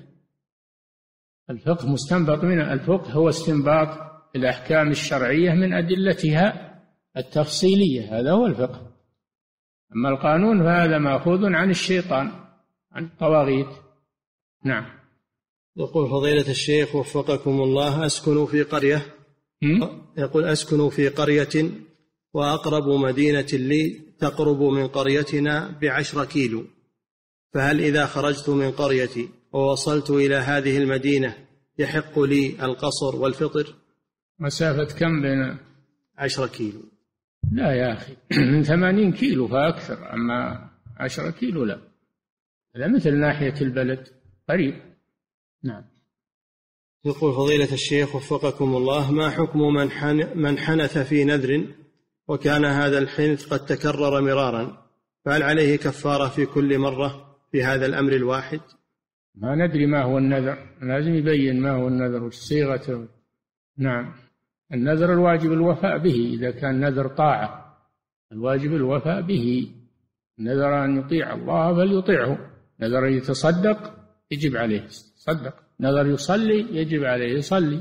الفقه مستنبط من الفقه، هو استنباط الأحكام الشرعية من أدلتها التفصيلية، هذا هو الفقه. أما القانون فهذا مأخوذ عن الشيطان، عن الطواغيت. نعم. يقول فضيلة الشيخ وفقكم الله، أسكن في قرية يقول أسكن في قرية وأقرب مدينة لي تقرب من قريتنا بعشر كيلو، فهل إذا خرجت من قريتي ووصلت إلى هذه المدينة يحق لي القصر والفطر؟ مسافة كم بين؟ عشر كيلو. لا يا أخي، من ثمانين كيلو فأكثر، أما عشر كيلو لا، هذا مثل ناحية البلد قريب. نعم. يقول فضيلة الشيخ وفقكم الله، ما حكم من حن من حنث في نذر وكان هذا الحنث قد تكرر مرارا، فهل عليه كفارة في كل مرة في هذا الأمر الواحد؟ ما ندري ما هو النذر، لازم يبين ما هو النذر والصيغة. نعم. النذر الواجب الوفاء به، إذا كان نذر طاعة الواجب الوفاء به. نذر أن يطيع الله فليطيعه، نذر يتصدق يجب عليه يتصدق، نذر يصلي يجب عليه يصلي،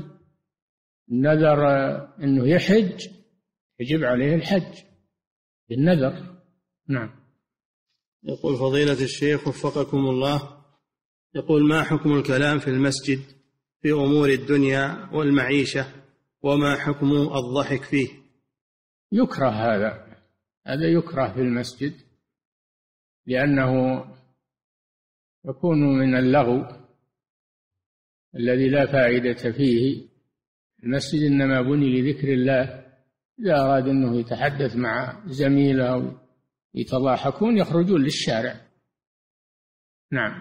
نذر أنه يحج يجب عليه الحج بالنذر. نعم. يقول فضيلة الشيخ وفقكم الله، يقول ما حكم الكلام في المسجد في أمور الدنيا والمعيشة، وما حكم الضحك فيه؟ يكره هذا هذا يكره في المسجد، لأنه يكون من اللغو الذي لا فائدة فيه. المسجد إنما بني لذكر الله، إذا أراد أنه يتحدث مع زميله أو يتضاحكون يخرجون للشارع. نعم.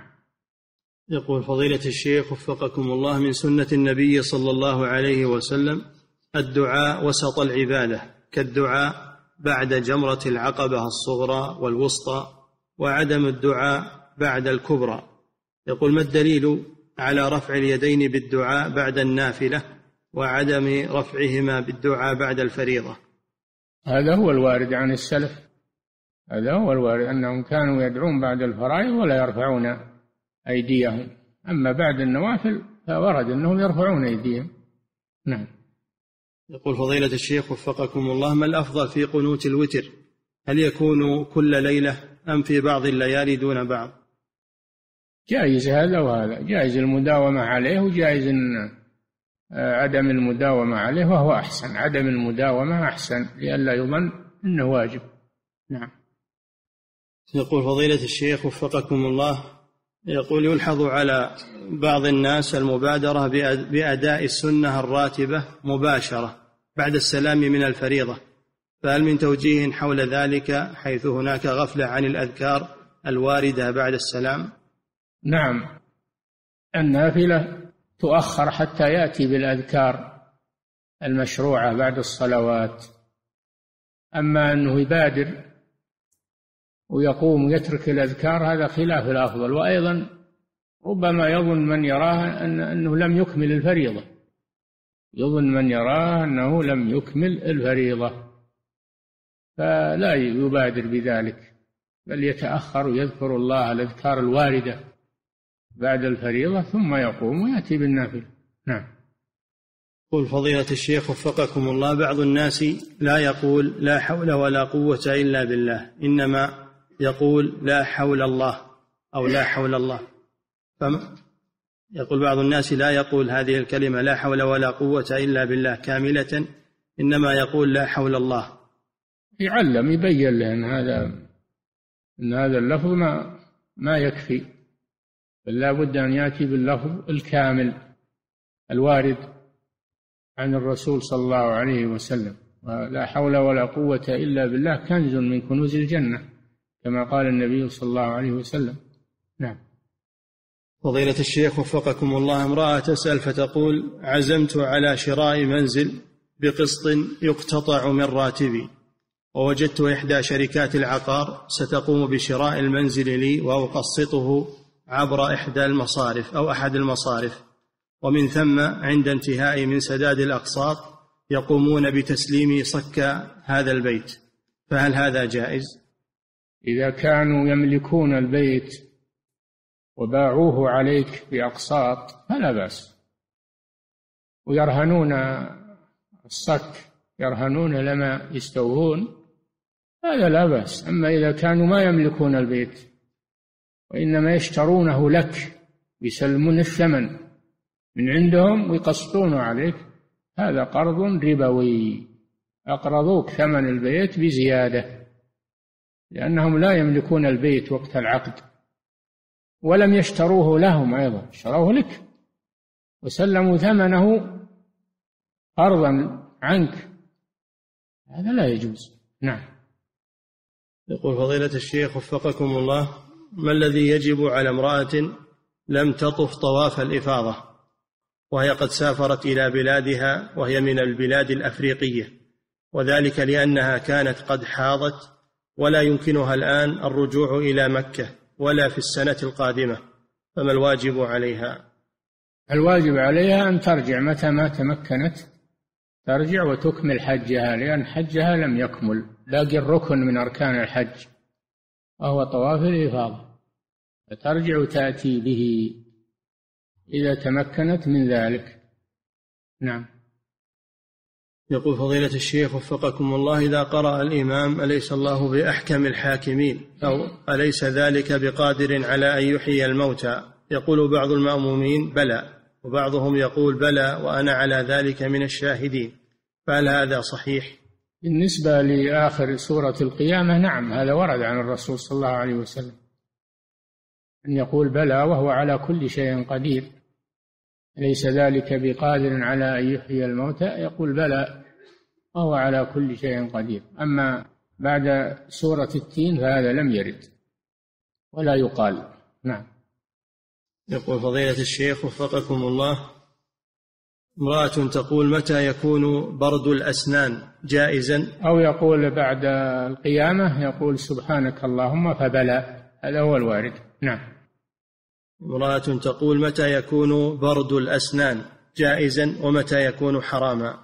يقول فضيلة الشيخ وفقكم الله، من سنة النبي صلى الله عليه وسلم الدعاء وسط العبادة كالدعاء بعد جمرة العقبة الصغرى والوسطى، وعدم الدعاء بعد الكبرى. يقول: ما الدليل على رفع اليدين بالدعاء بعد النافلة وعدم رفعهما بالدعاء بعد الفريضة؟ هذا هو الوارد عن السلف، هذا هو الوارد أنهم كانوا يدعون بعد الفرائض ولا يرفعون أيديهم، أما بعد النوافل فورد أنهم يرفعون أيديهم. نعم. يقول: فضيلة الشيخ وفقكم الله، ما الأفضل في قنوت الوتر؟ هل يكون كل ليلة أم في بعض الليالي دون بعض؟ جائز هذا وهذا، جائز المداومة عليه وجائز عدم المداومة عليه، وهو أحسن، عدم المداومة أحسن لئلا يظن أنه واجب. نعم. يقول: فضيلة الشيخ وفقكم الله، يقول: يلحظ على بعض الناس المبادرة بأداء السنة الراتبة مباشرة بعد السلام من الفريضة، فهل من توجيه حول ذلك حيث هناك غفلة عن الأذكار الواردة بعد السلام؟ نعم، النافلة تؤخر حتى يأتي بالأذكار المشروعة بعد الصلوات، أما أنه يبادر ويقوم ويترك الأذكار هذا خلاف الأفضل، وأيضا ربما يظن من يراه أن أنه لم يكمل الفريضة، يظن من يراه أنه لم يكمل الفريضة، فلا يبادر بذلك، بل يتأخر ويذكر الله الأذكار الواردة بعد الفريضة ثم يقوم ويأتي بالنافلة. نعم. قل فضيلة الشيخ وفقكم الله، بعض الناس لا يقول لا حول ولا قوة إلا بالله، إنما يقول لا حول الله أو لا حول الله، فما يقول بعض الناس لا يقول هذه الكلمة لا حول ولا قوة إلا بالله كاملة، إنما يقول لا حول الله. يعلم يبين له أن هذا أن هذا اللفظ ما ما يكفي، بل لا بد أن يأتي باللفظ الكامل الوارد عن الرسول صلى الله عليه وسلم. ولا حول ولا قوة إلا بالله كنز من كنوز الجنة كما قال النبي صلى الله عليه وسلم. نعم. فضيلة الشيخ وفقكم الله، امرأة تسأل فتقول: عزمت على شراء منزل بقسط يقتطع من راتبي، ووجدت إحدى شركات العقار ستقوم بشراء المنزل لي وأقسطه عبر إحدى المصارف أو أحد المصارف، ومن ثم عند انتهاء من سداد الأقساط يقومون بتسليم صك هذا البيت، فهل هذا جائز؟ إذا كانوا يملكون البيت وباعوه عليك بأقساط فلا بأس، ويرهنون الصك، يرهنون لما يستوون، هذا لا بأس. أما إذا كانوا ما يملكون البيت وإنما يشترونه لك، يسلمون الثمن من عندهم ويقسطونه عليك، هذا قرض ربوي، أقرضوك ثمن البيت بزيادة، لأنهم لا يملكون البيت وقت العقد، ولم يشتروه لهم أيضا، اشتروه لك وسلموا ثمنه قرضا عنك، هذا لا يجوز. نعم. يقول فضيلة الشيخ وفقكم الله، ما الذي يجب على امرأة لم تطف طواف الإفاضة وهي قد سافرت إلى بلادها وهي من البلاد الأفريقية، وذلك لأنها كانت قد حاضت ولا يمكنها الآن الرجوع إلى مكة ولا في السنة القادمة، فما الواجب عليها؟ الواجب عليها أن ترجع متى ما تمكنت، ترجع وتكمل حجها، لأن حجها لم يكمل، باقي الركن من أركان الحج وهو طواف الإفاضة، فترجع وتأتي به إذا تمكنت من ذلك. نعم. يقول فضيلة الشيخ وفقكم الله، إذا قرأ الإمام أليس الله بأحكم الحاكمين أو أليس ذلك بقادر على أن يحيي الموتى، يقول بعض المأمومين بلى، وبعضهم يقول بلى وأنا على ذلك من الشاهدين، فهل هذا صحيح؟ بالنسبة لآخر سورة القيامة نعم، هذا ورد عن الرسول صلى الله عليه وسلم أن يقول بلى وهو على كل شيء قدير، ليس ذلك بقادر على أن يحيي الموتى، يقول بلى وهو على كل شيء قدير. أما بعد سورة التين فهذا لم يرد ولا يقال. نعم. يقول فضيلة الشيخ وفقكم الله، امرأة تقول: متى يكون برد الأسنان جائزا؟ أو يقول بعد القيامة يقول سبحانك اللهم فبلى، هذا هو الوارد. نعم. امرأة تقول: متى يكون برد الأسنان جائزا ومتى يكون حراما؟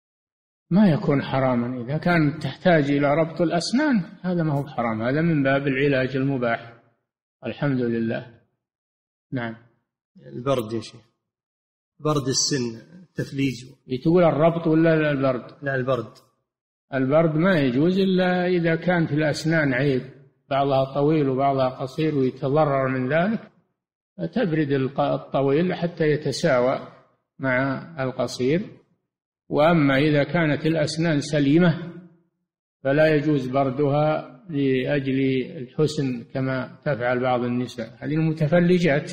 ما يكون حراما إذا كان تحتاج إلى ربط الأسنان، هذا ما هو حرام، هذا من باب العلاج المباح، الحمد لله. نعم. البرد يا شيخ، برد السن، تثليج. تقول الربط ولا البرد؟ لا، البرد. البرد ما يجوز إلا إذا كان في الأسنان عيب، بعضها طويل وبعضها قصير ويتضرر من ذلك، تبرد الطويل حتى يتساوى مع القصير. وأما إذا كانت الأسنان سليمة فلا يجوز بردها لأجل الحسن كما تفعل بعض النساء، هذه المتفلجات،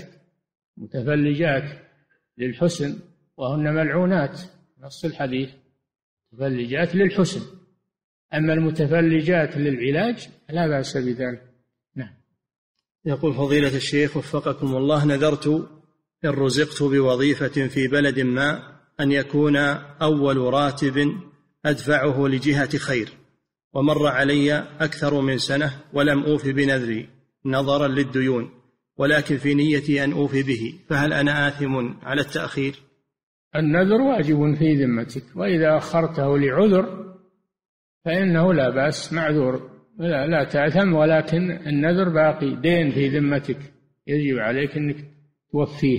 متفلجات للحسن وهن ملعونات، نص الحديث، متفلجات للحسن. أما المتفلجات للعلاج لا بأس بذلك. نعم. يقول فضيلة الشيخ وفقكم الله: نذرت إن رزقت بوظيفة في بلد ما أن يكون أول راتب أدفعه لجهة خير، ومر علي أكثر من سنة ولم أوف بنذري نظرا للديون، ولكن في نيتي أن أوفي به، فهل أنا آثم على التأخير؟ النذر واجب في ذمتك، وإذا أخرته لعذر فإنه لا بأس، معذور، لا, لا تأثم، ولكن النذر باقي، دين في ذمتك يجب عليك أنك توفيه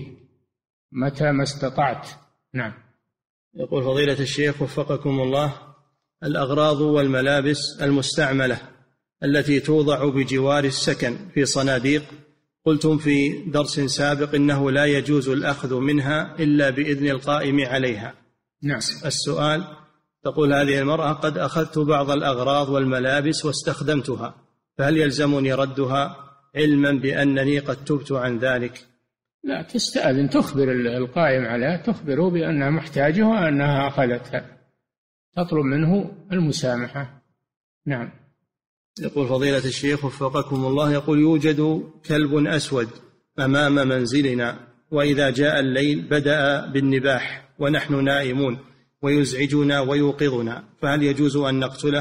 متى ما استطعت. نعم. يقول فضيلة الشيخ وفقكم الله: الأغراض والملابس المستعملة التي توضع بجوار السكن في صناديق، قلتم في درس سابق إنه لا يجوز الأخذ منها إلا بإذن القائم عليها. نعم. السؤال: تقول هذه المرأة: قد أخذت بعض الأغراض والملابس واستخدمتها، فهل يلزمني ردها علما بأنني قد تبت عن ذلك؟ لا، تستأذن، تخبر القائم عليها، تخبره بأنها محتاجة وأنها أخذتها، تطلب منه المسامحة. نعم. يقول فضيلة الشيخ وفقكم الله: يقول يوجد كلب أسود أمام منزلنا، وإذا جاء الليل بدأ بالنباح ونحن نائمون ويزعجنا ويوقظنا، فهل يجوز أن نقتله؟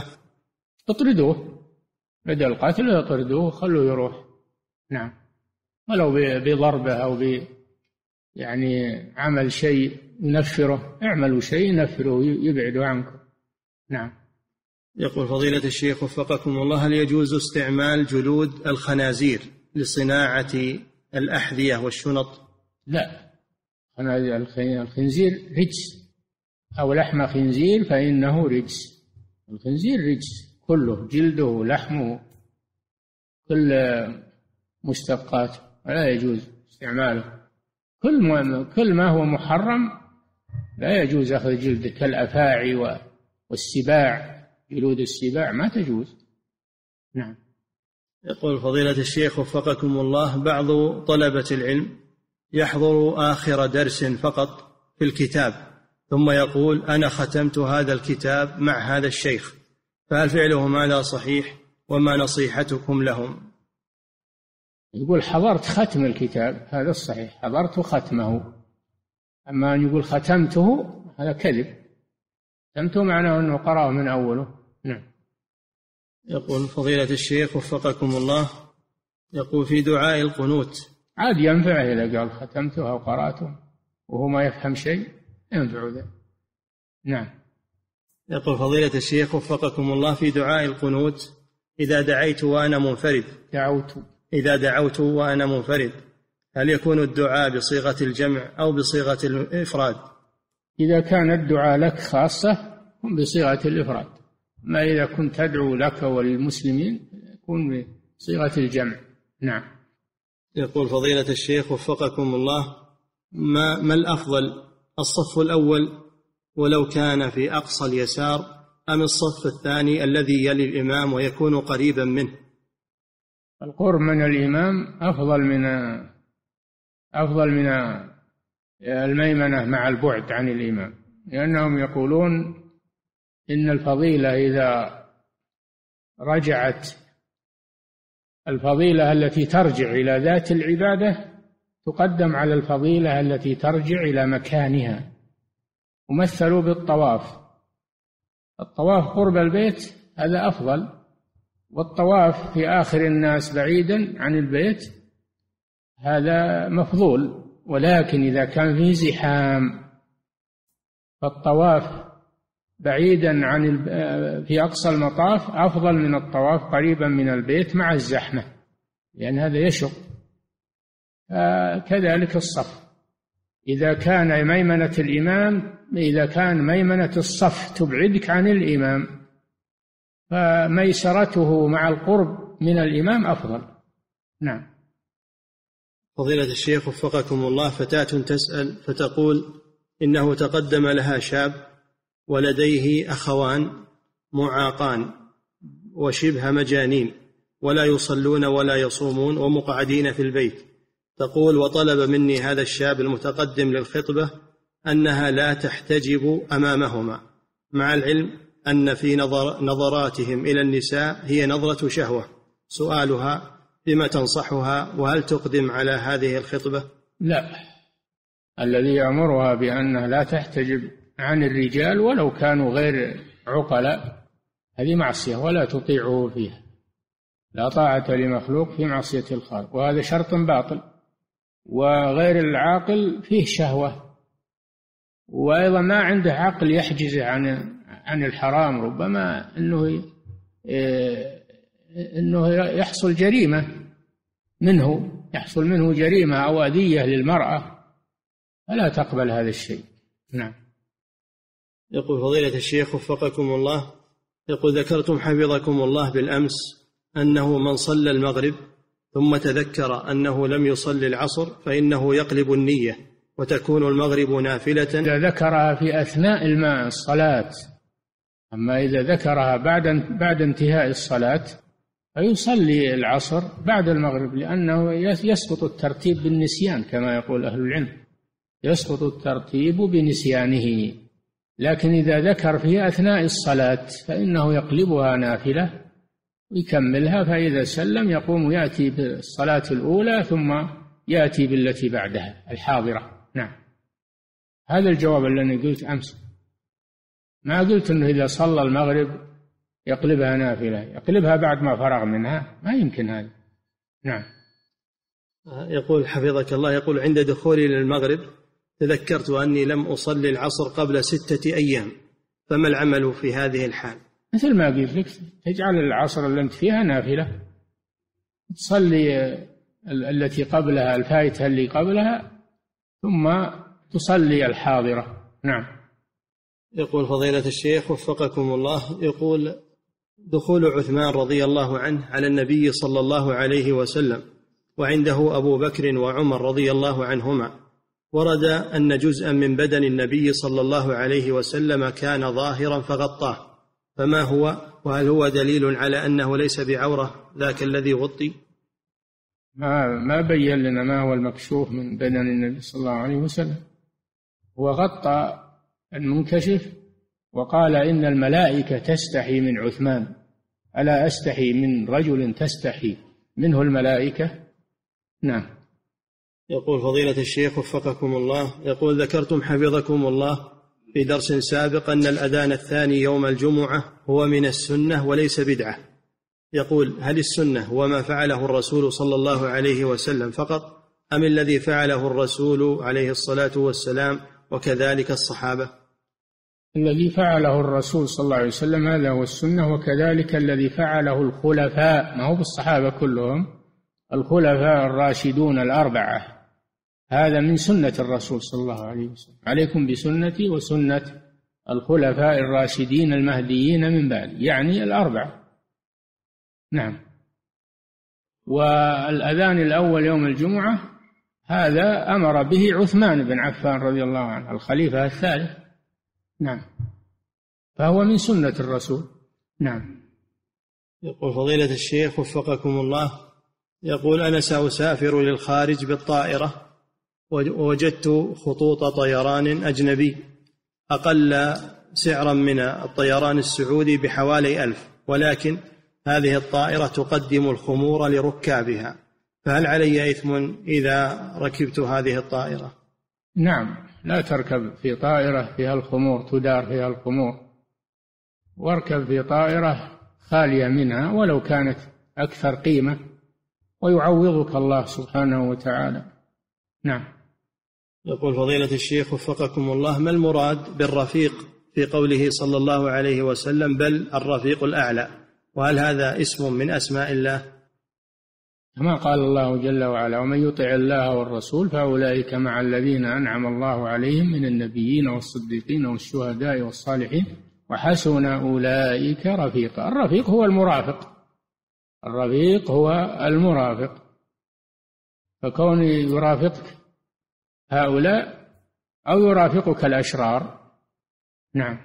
اطردوه، بدأ القتل اطردوه، خلوه يروح. نعم. ولو بضربه أو ب يعني عمل شيء ينفره، اعملوا شيء ينفره يبعد عنكم. نعم. يقول فضيلة الشيخ وفقكم الله: هل يجوز استعمال جلود الخنازير لصناعة الأحذية والشنط؟ لا، الخنزير رجس، أو لحم خنزير فإنه رجس، الخنزير رجس كله، جلده لحمه كل مشتقاته، ولا يجوز استعماله. كل ما كل ما هو محرم لا يجوز أخذ جلده، كالأفاعي والسباع، جلود السباع ما تجوز. نعم. يقول فضيلة الشيخ وفقكم الله: بعض طلبة العلم يحضر آخر درس فقط في الكتاب ثم يقول: أنا ختمت هذا الكتاب مع هذا الشيخ، فهل فعلهم هذا صحيح؟ وما نصيحتكم لهم؟ يقول حضرت ختم الكتاب، هذا الصحيح، حضرت ختمه. أما أن يقول ختمته هذا كذب، ختمته معناه أنه قرأه من أوله. نعم. يقول فضيلة الشيخ وفقكم الله: يقول في دعاء القنوت عاد ينفعه إذا قال ختمته أو قرأته وهو ما يفهم شيء، ينفع ذا. نعم. يقول فضيلة الشيخ وفقكم الله: في دعاء القنوت إذا دعيت وأنا منفرد دعوت إذا دعوت وأنا منفرد هل يكون الدعاء بصيغة الجمع أو بصيغة الإفراد؟ إذا كان الدعاء لك خاصة كن بصيغة الإفراد، ما إذا كنت تدعو لك وللمسلمين كن بصيغة الجمع. نعم. يقول فضيلة الشيخ وفقكم الله: ما, ما الأفضل، الصف الأول ولو كان في أقصى اليسار، أم الصف الثاني الذي يلي الإمام ويكون قريبا منه؟ القرب من الإمام أفضل من أفضل من الميمنة مع البعد عن الإمام، لأنهم يقولون إن الفضيلة إذا رجعت، الفضيلة التي ترجع إلى ذات العبادة تقدم على الفضيلة التي ترجع إلى مكانها، ومثلوا بالطواف. الطواف قرب البيت هذا أفضل، والطواف في آخر الناس بعيدا عن البيت هذا مفضول. ولكن إذا كان فيه زحام فالطواف بعيدا عن في أقصى المطاف أفضل من الطواف قريبا من البيت مع الزحمة، لأن هذا يشق. كذلك الصف، إذا كان ميمنة الإمام إذا كان ميمنة الصف تبعدك عن الإمام فميسرته مع القرب من الإمام أفضل. نعم. فضيلة الشيخ وفقكم الله، فتاة تسأل فتقول إنه تقدم لها شاب ولديه أخوان معاقان وشبه مجانين ولا يصلون ولا يصومون ومقعدين في البيت. تقول وطلب مني هذا الشاب المتقدم للخطبة أنها لا تحتجب أمامهما، مع العلم أن في نظر نظراتهم إلى النساء هي نظرة شهوة. سؤالها بما تنصحها، وهل تقدم على هذه الخطبة؟ لا، الذي يأمرها بأنها لا تحتجب عن الرجال ولو كانوا غير عقلاء هذه معصية ولا تطيعه فيها. لا طاعة لمخلوق في معصية الخالق، وهذا شرط باطل. وغير العاقل فيه شهوة، وأيضا ما عنده عقل يحجز عن عن الحرام، ربما أنه أنه يحصل جريمة منه يحصل منه جريمة أو أذية للمرأة، فلا تقبل هذا الشيء. نعم. يقول فضيلة الشيخ وفقكم الله، يقول ذكرتم حفظكم الله بالأمس أنه من صلى المغرب ثم تذكر أنه لم يصلي العصر فإنه يقلب النية وتكون المغرب نافلة إذا ذكرها في أثناء الماء الصلاة. أما إذا ذكرها بعد بعد انتهاء الصلاة فيصلي العصر بعد المغرب، لأنه يسقط الترتيب بالنسيان كما يقول أهل العلم، يسقط الترتيب بنسيانه. لكن إذا ذكر في أثناء الصلاة فإنه يقلبها نافلة ويكملها، فإذا سلم يقوم يأتي بالصلاة الأولى ثم يأتي بالتي بعدها الحاضرة. نعم. هذا الجواب الذي قلت أمس، ما قلت أنه إذا صلى المغرب يقلبها نافلة، يقلبها بعد ما فرغ منها، ما يمكن هذا. نعم. يقول حفظك الله، يقول عند دخولي للمغرب تذكرت أني لم أصلي العصر قبل ستة أيام، فما العمل في هذه الحال؟ مثل ما قلت لك، تجعل العصر اللي أنت فيها نافلة، تصلي التي قبلها الفائتة اللي قبلها ثم تصلي الحاضرة. نعم. يقول فضيلة الشيخ وفقكم الله، يقول دخول عثمان رضي الله عنه على النبي صلى الله عليه وسلم وعنده أبو بكر وعمر رضي الله عنهما، ورد أن جزءا من بدن النبي صلى الله عليه وسلم كان ظاهرا فغطاه، فما هو؟ وهل هو دليل على أنه ليس بعورة ذاك الذي غطي؟ ما ما بين لنا ما هو المكشوف من بدن النبي صلى الله عليه وسلم. هو غطى المنكشف وقال إن الملائكة تستحي من عثمان، ألا أستحي من رجل تستحي منه الملائكة؟ نعم. يقول فضيلة الشيخ وفقكم الله، يقول ذكرتم حفظكم الله في درس سابق أن الأذان الثاني يوم الجمعة هو من السنة وليس بدعة. يقول هل السنة هو ما فعله الرسول صلى الله عليه وسلم فقط، أم الذي فعله الرسول عليه الصلاة والسلام وكذلك الصحابة؟ الذي فعله الرسول صلى الله عليه وسلم هذا هو السنة، وكذلك الذي فعله الخلفاء، ما هو بالصحابة كلهم، الخلفاء الراشدون الأربعة، هذا من سنة الرسول صلى الله عليه وسلم. عليكم بسنتي وسنة الخلفاء الراشدين المهديين من بعد، يعني الأربعة. نعم. والأذان الأول يوم الجمعة هذا أمر به عثمان بن عفان رضي الله عنه الخليفة الثالث. نعم. فهو من سنة الرسول. نعم. يقول فضيلة الشيخ وفقكم الله، يقول أنا سأسافر للخارج بالطائرة ووجدت خطوط طيران أجنبي أقل سعرا من الطيران السعودي بحوالي ألف، ولكن هذه الطائرة تقدم الخمور لركابها، فهل علي إثم إذا ركبت هذه الطائرة؟ نعم، لا تركب في طائرة فيها الخمور تدار فيها الخمور، واركب في طائرة خالية منها ولو كانت أكثر قيمة، ويعوضك الله سبحانه وتعالى. نعم. يقول فضيلة الشيخ وفقكم الله: ما المراد بالرفيق في قوله صلى الله عليه وسلم بل الرفيق الأعلى؟ وهل هذا اسم من أسماء الله؟ كما قال الله جل وعلا: ومن يطع الله والرسول فأولئك مع الذين أنعم الله عليهم من النبيين والصديقين والشهداء والصالحين وحسن أولئك رفيقا. الرفيق هو المرافق، الرفيق هو المرافق، فكون يرافقك هؤلاء أو يرافقك الأشرار. نعم،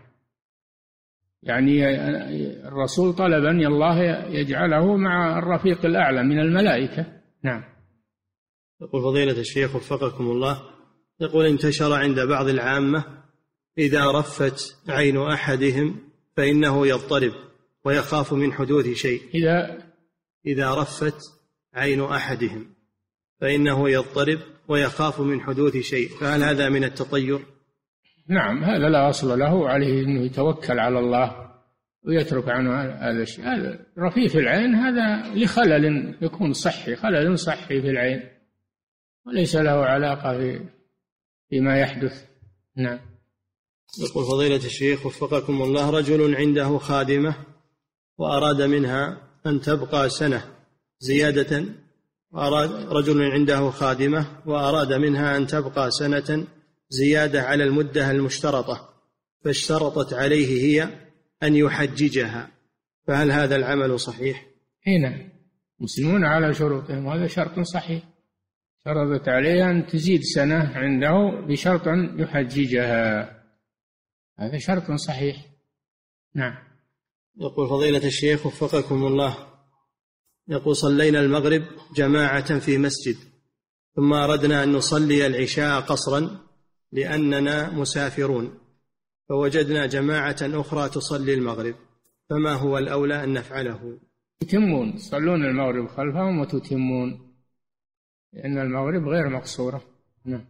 يعني الرسول طلب أن الله يجعله مع الرفيق الأعلى من الملائكة. نعم. يقول فضيلة الشيخ وفقكم الله: يقول انتشر عند بعض العامة إذا رفت عين أحدهم فإنه يضطرب ويخاف من حدوث شيء. إذا إذا رفت عين أحدهم فإنه يضطرب ويخاف من حدوث شيء، فهل هذا من التطير؟ نعم، هذا لا أصل له، عليه أنه يتوكل على الله ويترك عنه هذا الشيء. هذا رفيف العين هذا لخلل يكون صحي، خلل صحي في العين، وليس له علاقة في فيما يحدث. نعم. يقول فضيلة الشيخ وفقكم الله: رجل عنده خادمة وأراد منها أن تبقى سنة زيادة وأراد رجل عنده خادمة وأراد منها أن تبقى سنة زيادة على المدة المشترطة، فاشترطت عليه هي أن يحججها، فهل هذا العمل صحيح؟ هنا مسلمون على شروطهم، وهذا شرط صحيح. شرطت عليه أن تزيد سنة عنده بشرط أن يحججها، هذا شرط صحيح. نعم. يقول فضيلة الشيخ وفقكم الله: يقول صلينا المغرب جماعة في مسجد، ثم أردنا أن نصلي العشاء قصرا لأننا مسافرون، فوجدنا جماعة أخرى تصلي المغرب، فما هو الأولى أن نفعله؟ يتمون، تصلون المغرب خلفهم وتتمون، لأن المغرب غير مقصورة. نعم.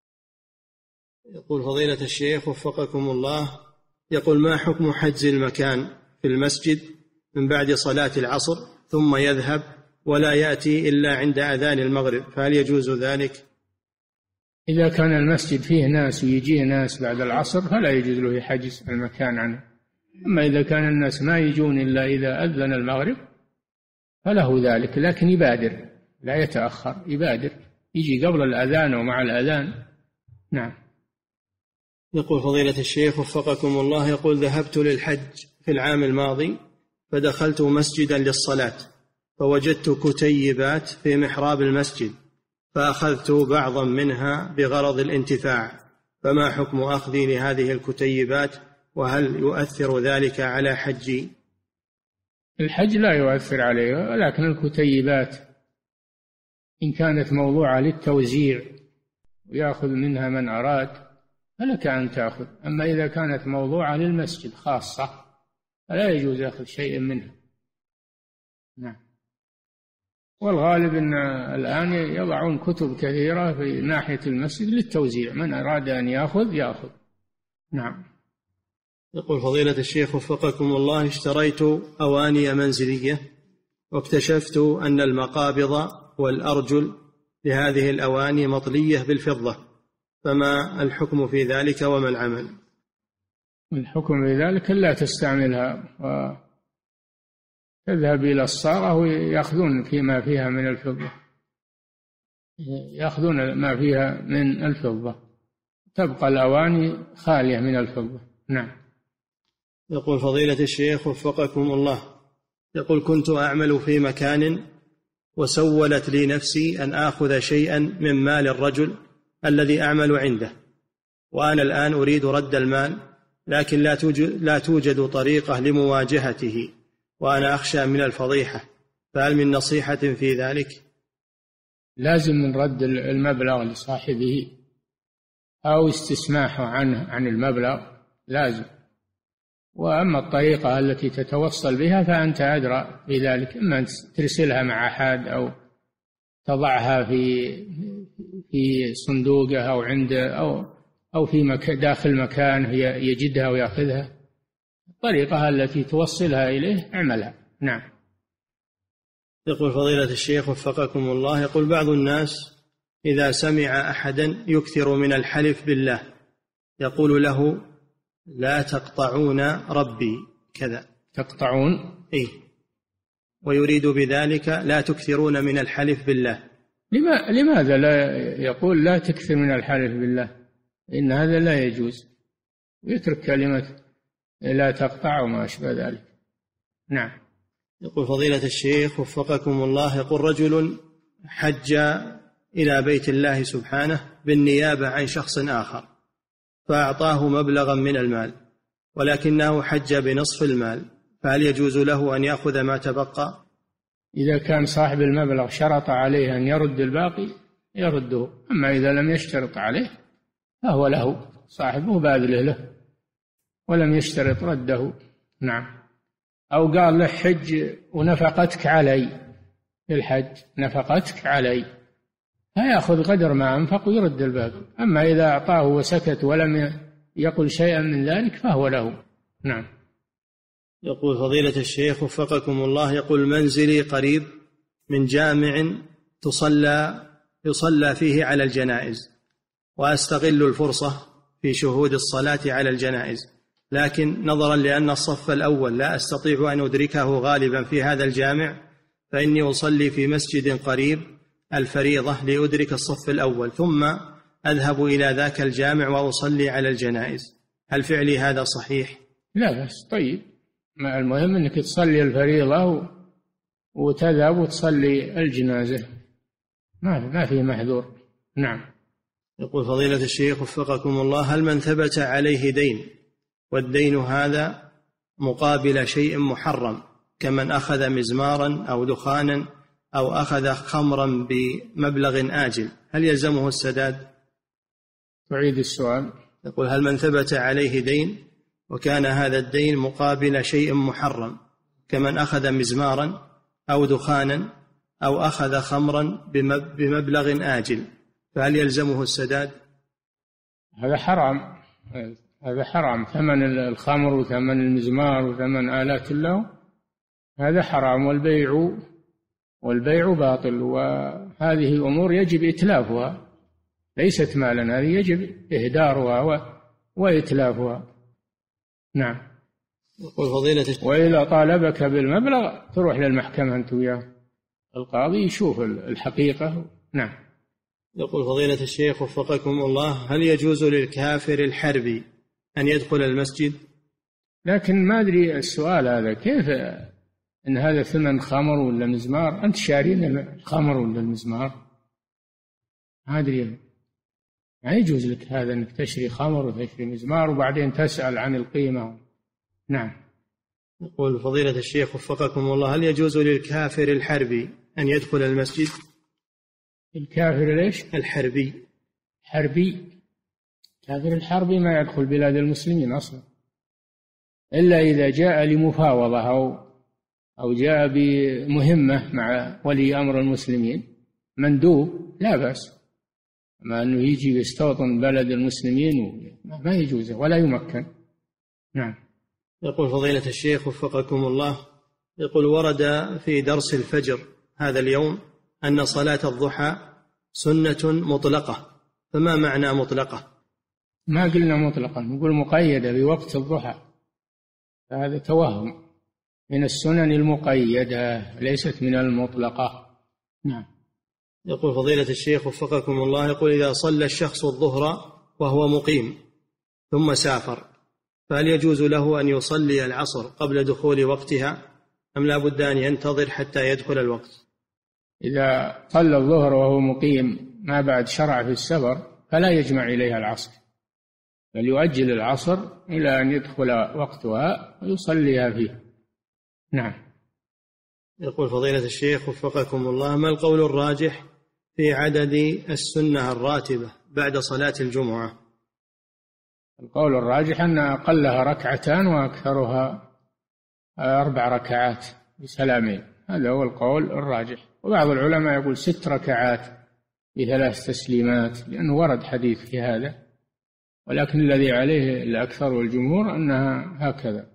يقول فضيلة الشيخ وفقكم الله: يقول ما حكم حجز المكان في المسجد من بعد صلاة العصر ثم يذهب ولا يأتي إلا عند أذان المغرب، فهل يجوز ذلك؟ إذا كان المسجد فيه ناس ويجيه ناس بعد العصر فلا يجوز له يحجز المكان عنه. أما إذا كان الناس ما يجون إلا إذا أذن المغرب فله ذلك، لكن يبادر، لا يتأخر، يبادر، يجي قبل الأذان ومع الأذان. نعم. يقول فضيلة الشيخ وفقكم الله: يقول ذهبت للحج في العام الماضي فدخلت مسجدا للصلاة فوجدت كتيبات في محراب المسجد فأخذت بعضا منها بغرض الانتفاع، فما حكم أخذي لهذه الكتيبات، وهل يؤثر ذلك على حجي؟ الحج لا يؤثر عليه، ولكن الكتيبات إن كانت موضوعة للتوزيع ويأخذ منها من أراد فلك أن تأخذ، أما إذا كانت موضوعة للمسجد خاصة فلا يجوز أخذ شيء منها. نعم. والغالب أن الآن يضعون كتب كثيرة في ناحية المسجد للتوزيع، من أراد أن يأخذ يأخذ. نعم. يقول فضيلة الشيخ وفقكم الله: اشتريت أواني منزلية واكتشفت أن المقابض والأرجل لهذه الأواني مطلية بالفضة، فما الحكم في ذلك وما العمل؟ الحكم في ذلك لا تستعملها وتذهب إلى الصاغة ويأخذون فيما فيها من الفضة، يأخذون ما فيها من الفضة، تبقى الأواني خالية من الفضة. نعم. يقول فضيلة الشيخ وفقكم الله: يقول كنت أعمل في مكان وسولت لي نفسي أن آخذ شيئا من مال الرجل الذي أعمل عنده، وأنا الآن أريد رد المال، لكن لا توجد, لا توجد طريقة لمواجهته، وأنا أخشى من الفضيحة، فهل من نصيحة في ذلك؟ لازم من رد المبلغ لصاحبه أو استسماحه عنه عن المبلغ، لازم. وأما الطريقة التي تتوصل بها فأنت أدرى بذلك، إما أن ترسلها مع أحد أو تضعها في في صندوقه أو عند أو أو في مك داخل مكان يجدها ويأخذها. الطريقة التي توصلها إليه اعملها. نعم. يقول فضيلة الشيخ وفقكم الله، يقول بعض الناس إذا سمع أحدا يكثر من الحلف بالله يقول له لا تقطعون ربي كذا. تقطعون؟ إيه، ويريد بذلك لا تكثرون من الحلف بالله. لماذا لا يقول لا تكثر من الحلف بالله؟ إن هذا لا يجوز، يترك كلمة لا تقطع وما أشبه ذلك. نعم. يقول فضيلة الشيخ وفقكم الله، يقول رجل حج إلى بيت الله سبحانه بالنيابة عن شخص آخر فأعطاه مبلغا من المال ولكنه حج بنصف المال، فهل يجوز له أن يأخذ ما تبقى؟ إذا كان صاحب المبلغ شرط عليه أن يرد الباقي يرده، أما إذا لم يشترط عليه فهو له، صاحبه باذله له ولم يشترط رده. نعم. أو قال له حج ونفقتك علي في الحج، نفقتك علي، فيأخذ قدر ما أنفق ويرد الباقي. أما إذا أعطاه وسكت ولم يقل شيئا من ذلك فهو له. نعم. يقول فضيلة الشيخ وفقكم الله، يقول منزلي قريب من جامع تصلى يصلى فيه على الجنائز، وأستغل الفرصة في شهود الصلاة على الجنائز، لكن نظرا لأن الصف الأول لا أستطيع أن أدركه غالبا في هذا الجامع، فإني أصلي في مسجد قريب الفريضة لأدرك الصف الأول ثم أذهب إلى ذاك الجامع وأصلي على الجنائز، هل فعلي هذا صحيح؟ لا بس طيب، المهم أنك تصلي الفريضة وتذهب وتصلي الجنازة، ما ما في محذور. نعم. يقول فضيلة الشيخ وفقكم الله، هل من ثبت عليه دين والدين هذا مقابل شيء محرم كمن أخذ مزمارا أو دخانا أو أخذ خمرا بمبلغ آجل، هل يلزمه السداد؟ تعيد السؤال. يقول هل من ثبت عليه دين وكان هذا الدين مقابل شيء محرم كمن أخذ مزمارا أو دخانا أو أخذ خمرا بمبلغ آجل، فهل يلزمه السداد؟ هذا حرام، هذا حرام، ثمن الخمر وثمن المزمار وثمن آلات اللهو هذا حرام، والبيع والبيع باطل، وهذه أمور يجب إتلافها، ليست مالا، هذه يجب إهدارها وإتلافها. نعم. يقول فضيلة وإذا طالبك بالمبلغ تروح للمحكمة أنت وياه، القاضي يشوف الحقيقة. نعم. يقول فضيلة الشيخ وفقكم الله، هل يجوز للكافر الحربي أن يدخل المسجد؟ لكن ما أدري السؤال هذا كيف، إن هذا ثمن خمر ولا مزمار، أنت شارين الخمر ولا المزمار؟ ما أدري، ما يجوز لك هذا أنك تشري خمر وتشري مزمار وبعدين تسأل عن القيمة. نعم. يقول فضيلة الشيخ وفقكم الله، هل يجوز للكافر الحربي أن يدخل المسجد؟ الكافر ليش؟ الحربي. حربي، كافر الحربي ما يدخل بلاد المسلمين أصلا، إلا إذا جاء لمفاوضة أو أو جاء بمهمة مع ولي أمر المسلمين مندوب لا بأس، أما أنه يجي يستوطن بلد المسلمين ما يجوز ولا يمكن. نعم. يقول فضيلة الشيخ وفقكم الله، يقول ورد في درس الفجر هذا اليوم أن صلاة الضحى سنة مطلقة، فما معنى مطلقة؟ ما قلنا مطلقا، نقول مقيدة بوقت الضحى، هذا توهم، من السنن المقيدة ليست من المطلقة. نعم. يقول فضيلة الشيخ وفقكم الله، يقول إذا صلى الشخص الظهر وهو مقيم ثم سافر، فهل يجوز له أن يصلي العصر قبل دخول وقتها أم لا بد أن ينتظر حتى يدخل الوقت؟ إذا صلى الظهر وهو مقيم ما بعد شرع في السفر فلا يجمع إليها العصر، بل يؤجل العصر إلى أن يدخل وقتها ويصليها فيه. نعم. يقول فضيلة الشيخ وفقكم الله، ما القول الراجح في عدد السنة الراتبة بعد صلاة الجمعة؟ القول الراجح أن أقلها ركعتان وأكثرها أربع ركعات بسلامين، هذا هو القول الراجح. وبعض العلماء يقول ست ركعات بثلاث تسليمات، لأنه ورد حديث في هذا، ولكن الذي عليه الأكثر والجمهور أنها هكذا،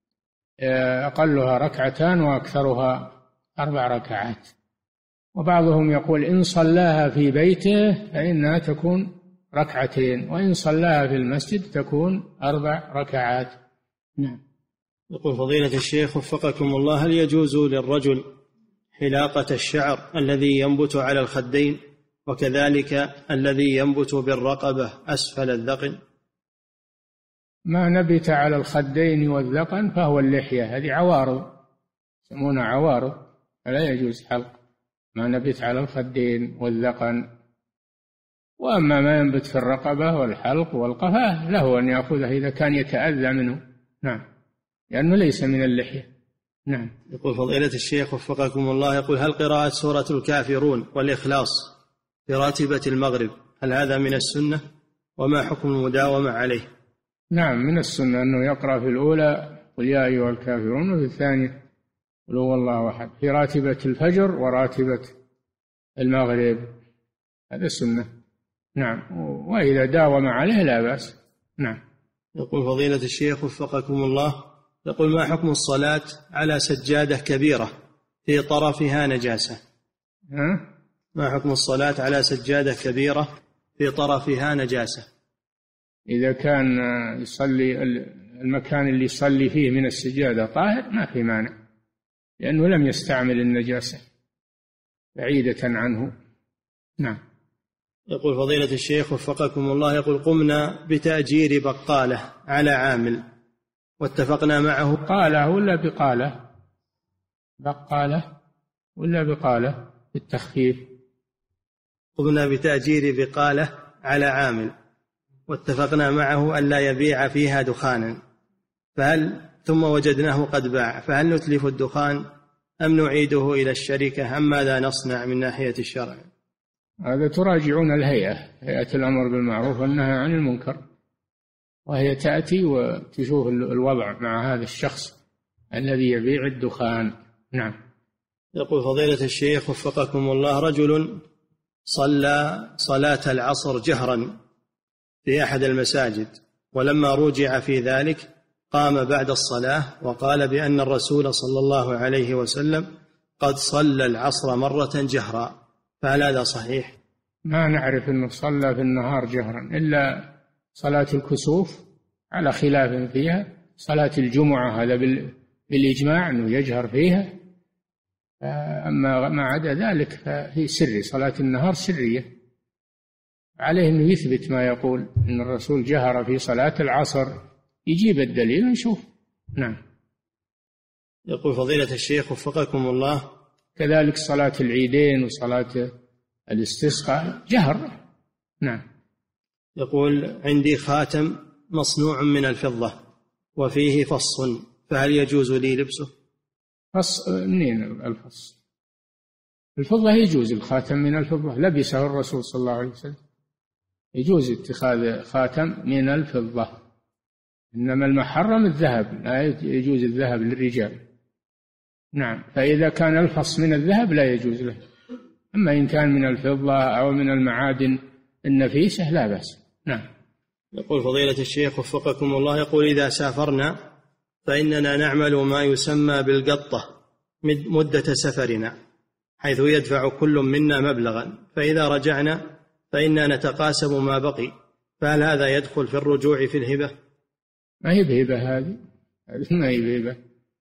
أقلها ركعتان وأكثرها أربع ركعات. وبعضهم يقول إن صلاها في بيته فإنها تكون ركعتين، وإن صلاها في المسجد تكون أربع ركعات. نعم. يقول فضيلة الشيخ وفقكم الله: هل يجوز للرجل حلاقة الشعر الذي ينبت على الخدين وكذلك الذي ينبت بالرقبة أسفل الذقن؟ ما نبت على الخدين والذقن فهو اللحية، هذه عوارض يسمونها عوارض، فلا يجوز حلق ما نبت على الخدين والذقن. وأما ما ينبت في الرقبة والحلق والقفاه له أن يأخذه إذا كان يتأذى منه. نعم، لأنه ليس من اللحية. نعم. يقول فضيلة الشيخ وفقكم الله: يقول هل قراءة سورة الكافرون والإخلاص في راتبة المغرب هل هذا من السنة؟ وما حكم المداومة عليه؟ نعم، من السنة أنه يقرأ في الأولى قل يا أيها الكافرون، وفي الثانية قل هو الله أحد، في راتبة الفجر وراتبة المغرب، هذا سنة. نعم، وإذا داوم عليه لا بأس. نعم. يقول فضيلة الشيخ وفقكم الله: يقول ما حكم الصلاة على سجادة كبيرة في طرفها نجاسة؟ ها؟ ما حكم الصلاة على سجادة كبيرة في طرفها نجاسة؟ إذا كان يصلي المكان اللي يصلي فيه من السجادة طاهر ما في مانع، لأنه لم يستعمل النجاسة، بعيدة عنه. نعم. يقول فضيلة الشيخ وفقكم الله: يقول قمنا بتأجير بقالة على عامل واتفقنا معه. قالة ولا بقالة؟ بقالة ولا بقالة بالتخفيف؟ قمنا بتأجير بقالة على عامل واتفقنا معه ألا يبيع فيها دخانا، فهل ثم وجدناه قد باع، فهل نتلف الدخان أم نعيده إلى الشركة، أم ماذا نصنع من ناحية الشرع؟ هذا تراجعون الهيئة، هيئة الأمر بالمعروف والنهي عن المنكر، وهي تأتي وتشوف الوضع مع هذا الشخص الذي يبيع الدخان. نعم. يقول فضيلة الشيخ وفقكم الله: رجل صلى صلاة العصر جهرا في أحد المساجد، ولما رجع في ذلك قام بعد الصلاة وقال بأن الرسول صلى الله عليه وسلم قد صلى العصر مرة جهرا، فهل هذا صحيح؟ ما نعرف أنه صلى في النهار جهرا إلا صلاة الكسوف على خلاف فيها، صلاة الجمعة هذا بالإجماع أنه يجهر فيها، أما ما عدا ذلك فهي سري، صلاة النهار سرية، عليه أنه يثبت ما يقول أن الرسول جهر في صلاة العصر، يجيب الدليل ونشوف. نعم. يقول فضيلة الشيخ وفقكم الله: كذلك صلاة العيدين وصلاة الاستسقاء جهر. نعم. يقول عندي خاتم مصنوع من الفضة وفيه فص، فهل يجوز لي لبسه؟ فص منين الفص؟ الفضة يجوز الخاتم من الفضة، لبسه الرسول صلى الله عليه وسلم، يجوز اتخاذ خاتم من الفضة، إنما المحرم الذهب، لا يجوز الذهب للرجال. نعم. فإذا كان الفص من الذهب لا يجوز له، أما إن كان من الفضة أو من المعادن النفيسة لا بأس. نعم. يقول فضيلة الشيخ وفقكم الله: يقول إذا سافرنا فإننا نعمل ما يسمى بالقطة مدة سفرنا، حيث يدفع كل منا مبلغا، فإذا رجعنا فإننا نتقاسم ما بقي، فهل هذا يدخل في الرجوع في الهبة؟ ما هي بهبة هذه، ما هي بهبة،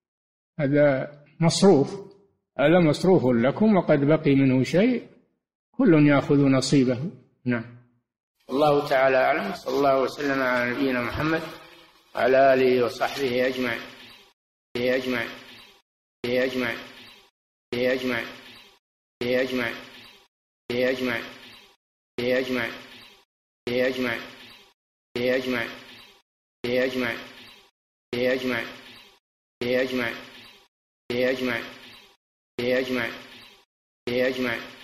هذا مصروف، هذا مصروف لكم وقد بقي منه شيء، كل يأخذ نصيبه. نعم. الله تعالى أعلم، صلى الله وسلم على نبينا محمد وعلى آله وصحبه أجمعين أجمعين أجمعين أجمعين أجمعين أجمعين أجمعين أجمعين أجمعين أجمعين أجمعين أجمعين أجمعين أجمعين أجمعين